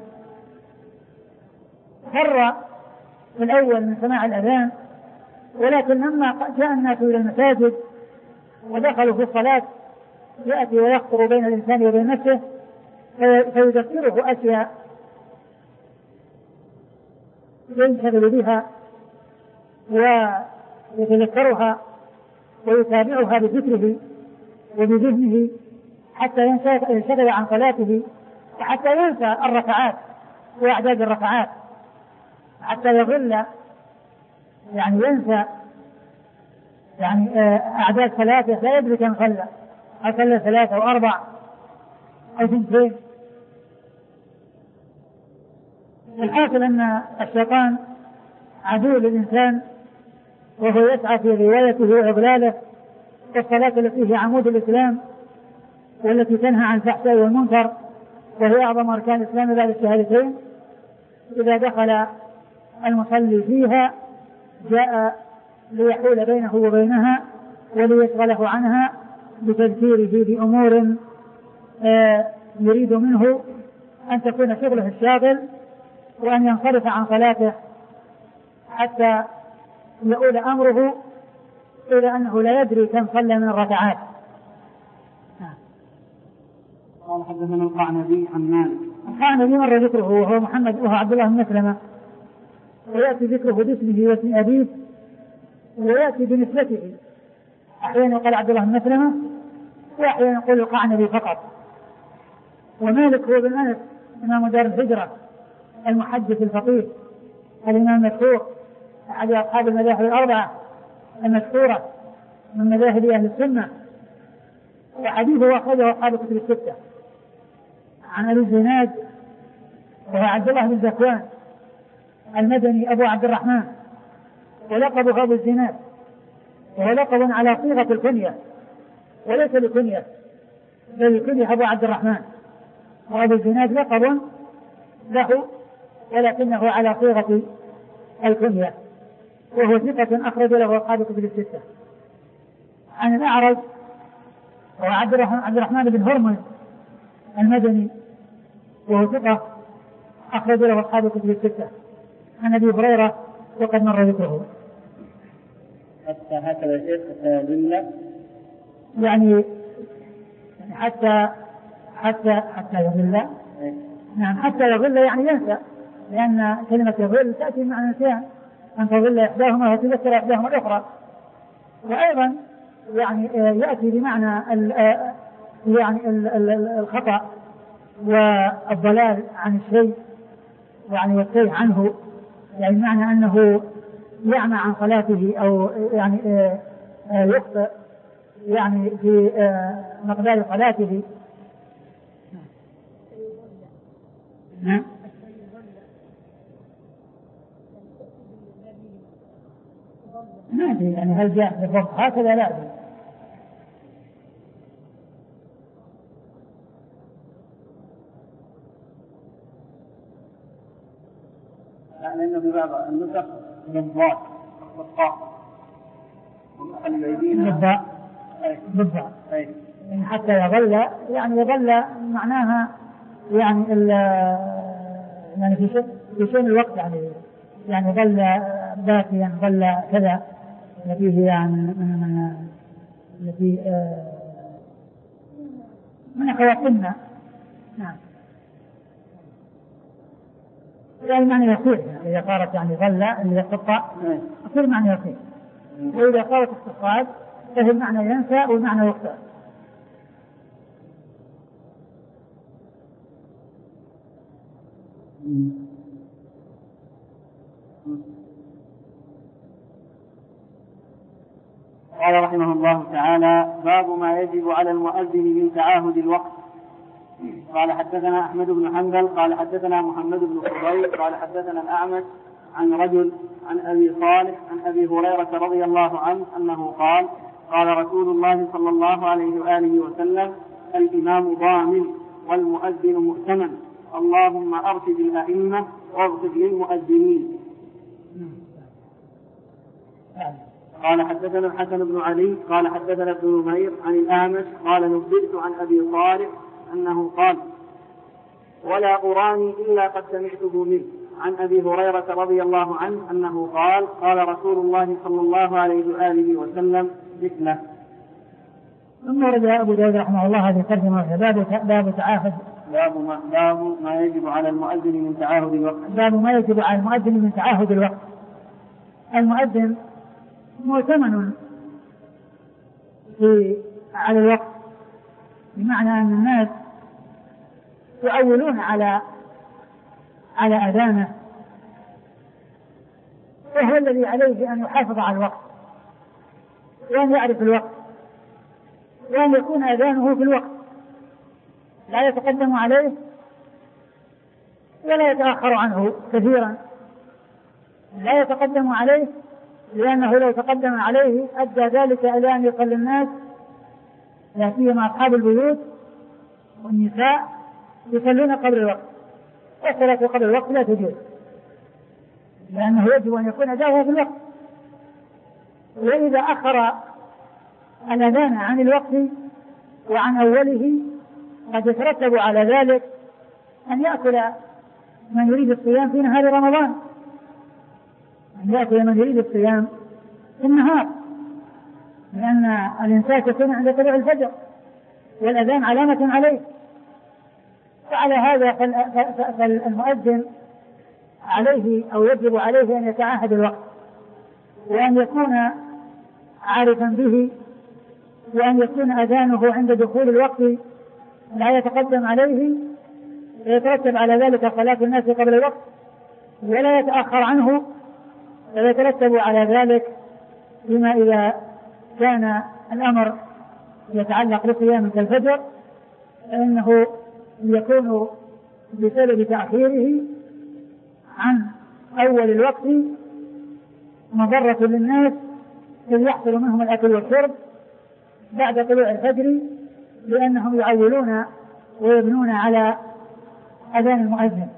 فر في الأول من سماع الأذان، ولكن لما جاء الناس إلى المساجد ودخلوا في الصلاة يأتي ويخطر بين الإنسان وبين نفسه، فيذكره أشياء ينشغل بها ويتذكرها ويتابعها بذكره وبذهنه حتى ينشغل عن صلاته، وحتى ينسى الركعات وأعداد الركعات، حتى يظل يعني ينسى يعني أعداد صلاته، لا يدري كم صلى، هل صلى ثلاثة أو أربع أو اثنتين. الحاصل أن الشيطان عدو للإنسان، وهو يسعى في غوايته وإضلاله، والصلاة التي هي عمود الإسلام والتي تنهى عن الفحشاء والمنكر، وهي أعظم أركان الإسلام بعد الشهادتين، إذا دخل المصلي فيها جاء ليحول بينه وبينها وليشغله عنها بتذكيره بأمور آه يريد منه أن تكون شغله الشاغل وأن ينصرف عن صلاته حتى يؤول أمره إلى أنه لا يدري كم صلى من الركعات. قال حدثنا القعنبي عن مالك. القعنبي مر ذكره وهو محمد وهو عبد الله بن مسلمة، ويأتي ذكره باسمه واسم أبيه ويأتي بنسبته، أحيانا يقول عبد الله بن مسلمة وأحيانا يقول القعنبي فقط. ومالك هو بن أنس إمام دار الهجرة المحدث الفقيه الإمام المشهور أحد أصحاب المذاهب الأربعة المشهورة من مذاهب أهل السنة، وحديثه أخرجه أصحاب الكتب الستة. عن أبي الزناد وهو عبد الله بن زكوان المدني أبو عبد الرحمن، ولقبه أبو الزناد، وهو لقب على صيغة الكنية وليس لكنية، بل الكنية أبو عبد الرحمن، وأبو الزناد لقب له ولكنه على صيغة الكنية، وهو ثقة أخرج له أصحاب الكتب الستة. عن الأعرج وهو عبد الرحمن بن هرمز المدني، وهو ثقة أخرج له أصحاب الكتب الستة. عن أبي هريرة وقد مر ذكره. حتى هكذا شيخ ذلة يعني حتى حتى حتى يضل. نعم حتى يضل يعني ينسى، لأن كلمة يضل تأتي مع النسيان، أن تضل إحداهما وتذكر إحداهما الأخرى. وأيضا يعني يأتي بمعنى ال يعني ال ال الخطأ والضلال عن الشيء، يعني والشيء عنه، يعني معنى أنه يعمى عن صلاته أو يعني يخطئ يعني في مقدار صلاته. نعم ما أدري يعني هل جاء بالضبط هكذا، لا أدري. لأنه في بعض النسخ بالضاء بالطاء بالضاء بالضاء حتى يظل يعني يظل معناها يعني ال يعني في شيء في شيء الوقت يعني يعني ظل باكيا ظل كذا التي يعني من التي من خواتمنا. نعم يعني معنى يصير إذا صارت يعني ظل اللي يقطع يصير معنى يصير، وإذا صارت استفاد فهي المعنى ينسى والمعنى يخطئ. قال رحمه الله تعالى: باب ما يجب على المؤذن من تعاهد الوقت. قال حدثنا أحمد بن حنبل قال حدثنا محمد بن فضيل قال حدثنا الأعمش عن رجل عن أبي صالح عن أبي هريرة رضي الله عنه أنه قال: قال رسول الله صلى الله عليه وآله وسلم: الإمام ضامن والمؤذن مؤتمن، اللهم أرشد الأئمة واغفر للمؤذنين. قال حدثنا الحسن بن علي قال حدثنا ابن نمير عن الأعمش قال: نبئت عن أبي صالح أنه قال: ولا أراني إلا قد سمعته منه. عن أبي هريرة رضي الله عنه أنه قال: قال رسول الله صلى الله عليه وآله وسلم مثله. ثم رجع أبو داود رحمه الله هذه الترجمة: باب باب تعاهد باب ما, باب ما يجب على المؤذن من تعاهد الوقت. باب ما يجب على المؤذن من تعاهد الوقت. المؤذن مؤتمن في على الوقت، بمعنى أن الناس يعولون على على أذانه، وهو الذي عليه أن يحافظ على الوقت وأن يعرف الوقت وأن يكون أذانه في الوقت، لا يتقدم عليه ولا يتأخر عنه كثيرا، لا يتقدم عليه، لأنه لو تقدم عليه أدى ذلك إلى أن يصلي الناس لا سيما أصحاب البيوت والنساء يصلون قبل الوقت، والصلاة قبل الوقت لا تجوز، لأنه يجب أن يكون أداؤه في الوقت. وإذا أخر الأذان عن الوقت وعن أوله قد يترتب على ذلك أن يأكل من يريد الصيام في نهار رمضان، أن يأكل من يريد الصيام في النهار، لأن الإمساك يكون عند طلوع الفجر والأذان علامة عليه. وعلى هذا فالمؤذن عليه أو يجب عليه أن يتعاهد الوقت، وأن يكون عارفا به، وأن يكون أذانه عند دخول الوقت لا يتقدم عليه ويترتب على ذلك صلاة الناس قبل الوقت، ولا يتأخر عنه ويترتب على ذلك بما إذا كان الأمر يتعلق بصيام كالفجر فإنه يكون بسبب تأخيره عن أول الوقت مضرة للناس إذ يحصل منهم الأكل والشرب بعد طلوع الفجر، لأنهم يعولون ويبنون على أذان المؤذن.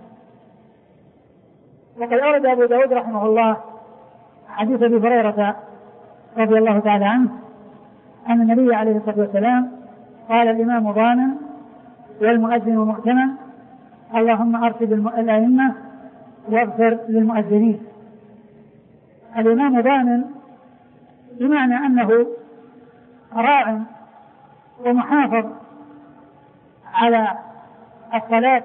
وقد أورد أبو داود رحمه الله حديث أبي هريرة رضي الله تعالى عنه أن النبي عليه الصلاة والسلام قال: الإمام ضامن والمؤذن مؤتمن، اللهم أرشد الأئمة واغفر للمؤذنين. الإمام ضامن بمعنى أنه راع ومحافظ على الصلاة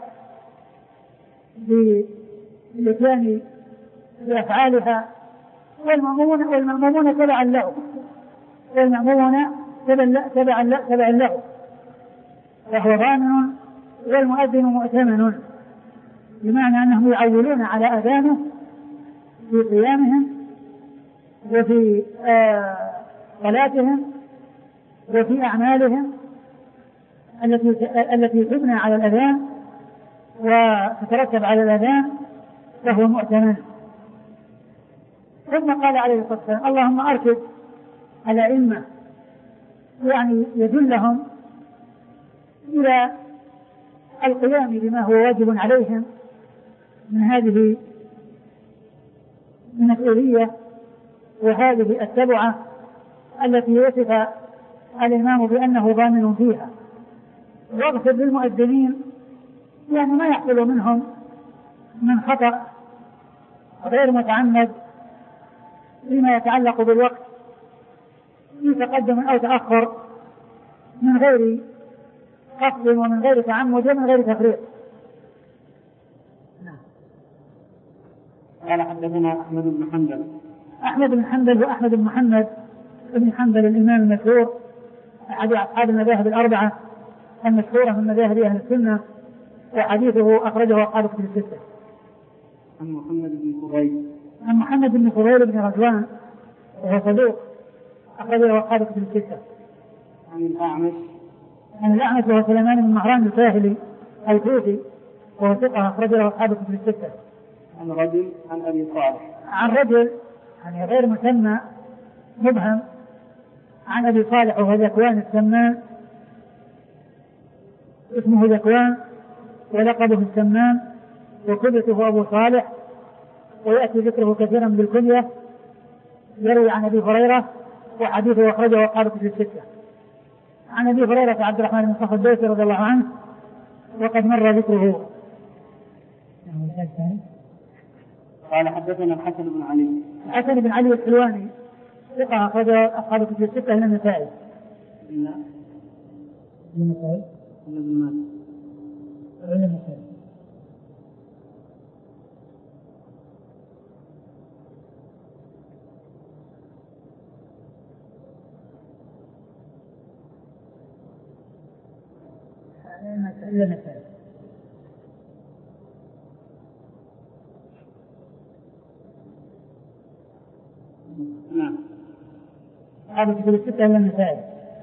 بلسان بأفعالها، والمأمومون والمأمومون تبعا له والمأمومون تبعا له، فهو ضامن والمؤذن مؤتمن، بمعنى أنهم يعولون على أذانه في قيامهم وفي آه صلاتهم وفي أعمالهم التي التي تبنى على الأذان وتترتب على الأذان، فهو مؤتمن. ثم قال عليه الصلاة والسلام: اللهم أرشد الأئمة، يعني يدلهم إلى القيام بما هو واجب عليهم من هذه المسؤولية وهذه التبعة التي وصف الإمام بأنه ضامن فيها. واغفر للمؤذنين، يعني ما يحصل منهم من خطأ غير متعمد فيما يتعلق بالوقت في تقدم أو تأخر من غير قصد ومن غير تعمد ومن غير تفريط. قال: حدثنا أحمد بن حنبل. أحمد بن حنبل وأحمد بن محمد بن حنبل الإمام المشهور أحد أصحاب المذاهب الأربعة المشهورة من مذاهب أهل السنة، وحديثه أخرجه أصحاب كتب الستة. عن محمد بن فضيل. عن محمد بن فضيل بن رجوان وهو صدوق أخرجه أصحاب كتب الستة. عن الأعمش. عن الأعمش وهو سليمان بن مهران الكاهلي الكوفي وهو ثقة أخرجه أصحاب كتب الستة. عن رجل عن أبي صالح. عن رجل يعني غير مسمى مبهم عن أبي صالح وهو ذكوان السمان، اسمه ذكوان ولقبه السمان وكنيته أبو صالح، ويأتي ذكره كثيرا بالكنية. يروي عن أبي هريرة وحديثه أخرجه أصحاب كتب الستة. عن أبي هريرة عبد الرحمن بن صخر الدوسي رضي الله عنه وقد مر ذكره. قال: حدثنا الحسن بن علي. الحسن بن علي الحلواني ثقة أخرجه أصحاب كتب الستة إلا النسائي. إلا النسائي إلا النسائي إلا النسائي. إلا النسائي. نعم. هذا كتب الستة إلا النسائي.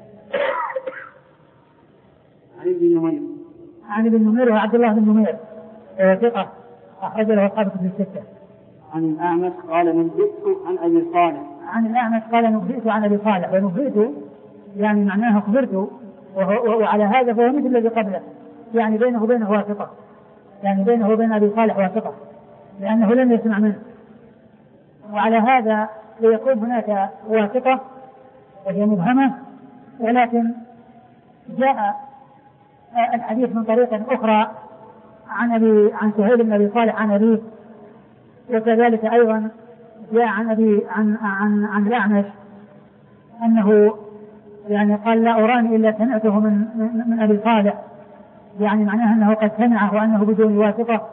عن ابن نمير. عن ابن نمير وعبد الله بن نمير ثقة أخرج له أصحاب كتب الستة. عن الأعمش قال: نبئت عن أبي صالح. عن الأعمش قال: نبئت عن أبي صالح. ونبئت يعني معناها خبرت، وعلى هذا فهو مثل الذي قبله، يعني بينه وبينه واسطة، يعني بينه وبين أبي صالح واسطة، لأنه لم يسمع منه. وعلى هذا ليكون هناك واسطة وهي مبهمة، ولكن جاء الحديث من طريق أخرى عن أبي عن سهيل بن أبي صالح عن أبيه، وكذلك أيضا جاء عن أبي عن عن عن الأعمش أنه يعني قال لا أراني إلا سمعته من من, من أبي صالح، يعني معناه أنه قد سمعه وأنه بدون واسطة.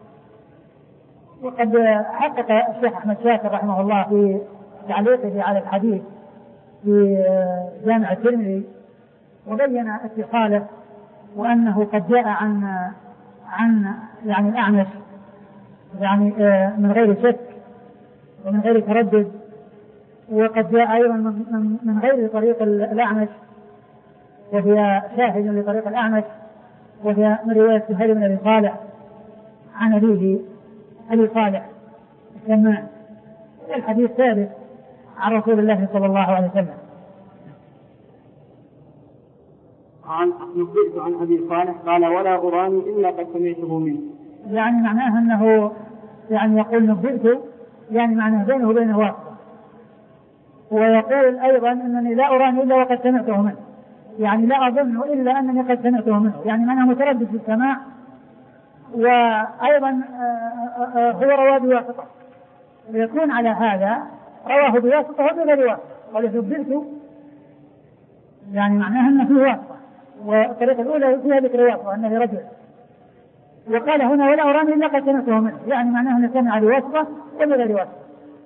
وقد حقق الشيخ أحمد شاكر رحمه الله في تعليقه على الحديث في جامع الترمذي وبين اتصاله، وأنه قد جاء عن عن يعني الأعمش يعني من غير شك ومن غير تردد، وقد جاء أيضا من, من غير طريق الأعمش وهي شاهد لطريق الأعمش وهي من رواية سهيل بن أبي صالح عن أبيه أبي صالح السمان. الحديث ثابت عن رسول الله صلى الله عليه وسلم. عن نبئت عن أبي صالح قال ولا أراني إلا قد سمعته منه، يعني معناه أنه يعني يقول نبئت يعني معناه بينه وبينه واسطة، ويقول أيضا أنني لا أراني إلا وقد سمعته منه، يعني لا أظن إلا أنني قد سمعته منه، يعني معناه متردد في السماع. وأيضا هو رواه بواسطة، ويكون على هذا رواه بواسطة وبغير واسطة. قال نبئت يعني معناه أنه فيه واسطة، والطريقة الأولى فيها ذكر واسطة أنه رجل، وقال هنا ولا أراني إلا قد سمعته منه، يعني معناه أنه سمع بواسطة وبغير واسطة.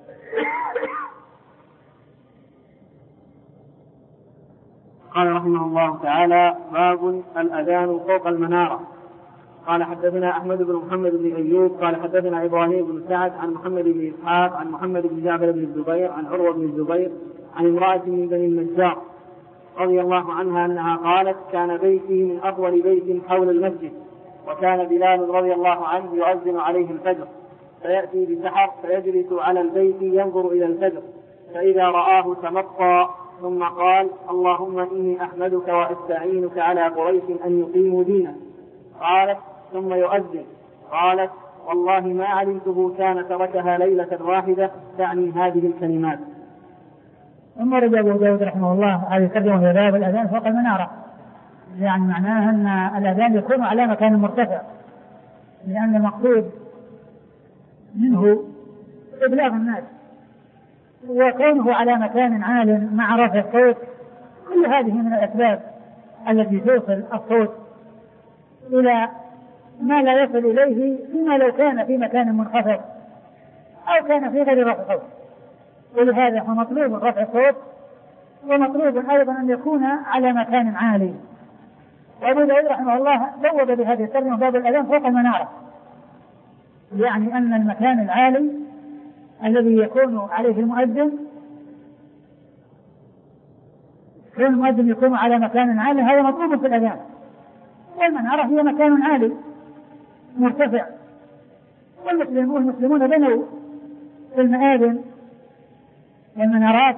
قال رحمه الله تعالى باب الأذان فوق المنارة. قال حدثنا أحمد بن محمد بن أيوب قال حدثنا إبراهيم بن سعد عن محمد بن إسحاق عن محمد بن جابر بن الزبير عن عروة بن الزبير عن امرأة من بني النجار رضي الله عنها أنها قالت كان بيتي من أطول بيت حول المسجد، وكان بلال رضي الله عنه يؤذن عليه الفجر، فيأتي بسحر فيجلس على البيت ينظر إلى الفجر، فإذا رآه تمطى ثم قال اللهم إني أحمدك وأستعينك على قريش أن يقيموا دينك. قالت ثم يؤذن. قالت والله ما علمته كان تركها ليلة واحدة تعني هذه الكلمات. ثم رجع أبو داود رحمه الله هذه الترجمة إلى باب الأذان فوق المنارة، يعني معناها أن الأذان يكون على مكان مرتفع، لأن المقصود منه إبلاغ الناس، وكونه على مكان عال مع رفع الصوت، كل هذه من الأسباب التي توصل الصوت إلى ما لا يصل إليه فيما لو كان في مكان منخفض أو كان في غير رفع صوت. ولهذا هو مطلوب رفع الصوت، ومطلوب أيضا أن يكون على مكان عالي. وأبو داود رحمه الله بوب بهذه الترجمة باب الأذان فوق المنارة، يعني أن المكان العالي الذي يكون عليه المؤذن كون المؤذن يكون على مكان عالي هذا مطلوب في الأذان. والمنارة هي مكان عالي مرتفع، والمسلمون بنوا في المآذن والمنارات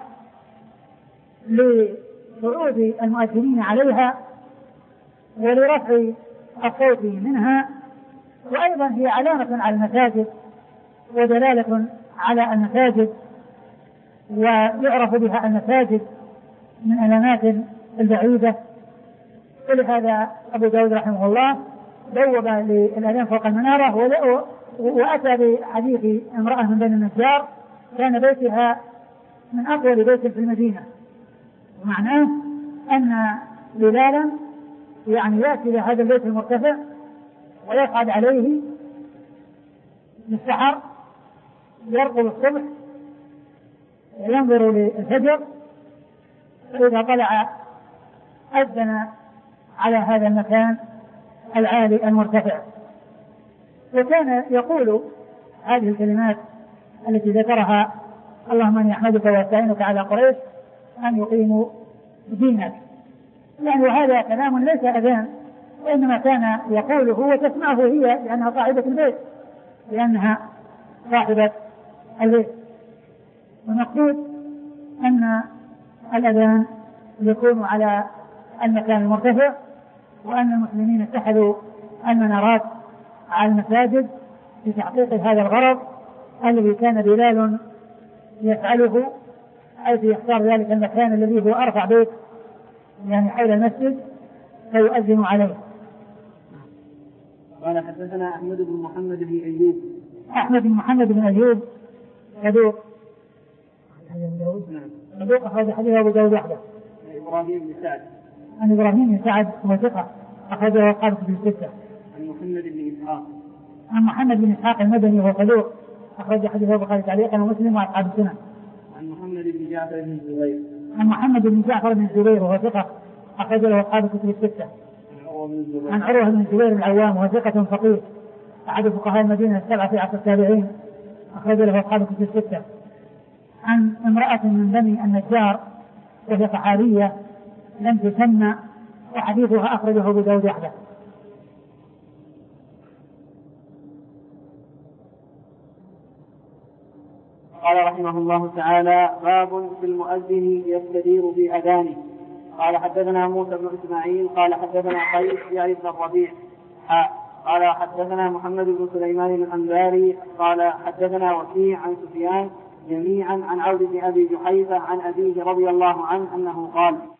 لصعود المؤذنين عليها ولرفع الصوت منها، وأيضا هي علامة على المساجد ودلالة على المساجد، ويعرف بها المساجد من الأماكن البعيدة. ولهذا أبو داود رحمه الله بوب للأذان فوق المنارة، وأتى بحديث امرأة من بني النجار كان بيتها من أطول بيت في المدينة، ومعناه أن بلالا يعني يأتي لهذا البيت المرتفع ويصعد عليه بالسحر، يرقب الصبح وينظر للفجر، فإذا طلع أذن على هذا المكان العالي المرتفع. وكان يقول هذه الكلمات التي ذكرها اللهم اني احمدك واستعينك على قريش ان يقيموا دينك، يعني وهذا كلام ليس اذان، وانما كان يقوله وتسمعه هي لانها صاحبة البيت، لانها صاحبة البيت. والمقصود ان الاذان يكون على المكان المرتفع، وان المسلمين اتخذوا المنارات على المساجد لتحقيق هذا الغرض الذي كان بلال يفعله، حيث يختار ذلك المكان الذي هو أرفع بيت يعني حول المسجد فيؤذن عليه. قال حدثنا أحمد بن محمد بن أيوب. أحمد بن محمد بن أيوب صدوق صدوق أخرج حديثه أبو داود وحده. إبراهيم بن سعد. عن إبراهيم بن سعد هو ثقة أخرجه الخامسة في الستة. عن محمد بن إسحاق. عن محمد بن إسحاق المدني وهو صدوق أخرج حديثه البخاري تعليقا ومسلم وأصحاب السنن. عن محمد بن جعفر بن الزبير. عن محمد بن جعفر بن الزبير وهو ثقة أخرج له أصحاب الكتب الستة. عن عروة بن الزبير العوام وهو ثقة فقيه أحد فقهاء المدينة السبعة في عصر التابعين أخرج له أصحاب الكتب الستة. عن امرأة من بني النجار وهي صحابية لم تسمى وحديثها أخرجه أبو داود وحده. قال رحمه الله تعالى: باب في المؤذن يستدير في أذانه. قال حدثنا موسى بن إسماعيل قال حدثنا قيس يعني بن الربيع قال حدثنا محمد بن سليمان الأنباري قال حدثنا وكيع عن سفيان جميعا عن عوف بن أبي جحيفة عن أبيه رضي الله عنه أنه قال: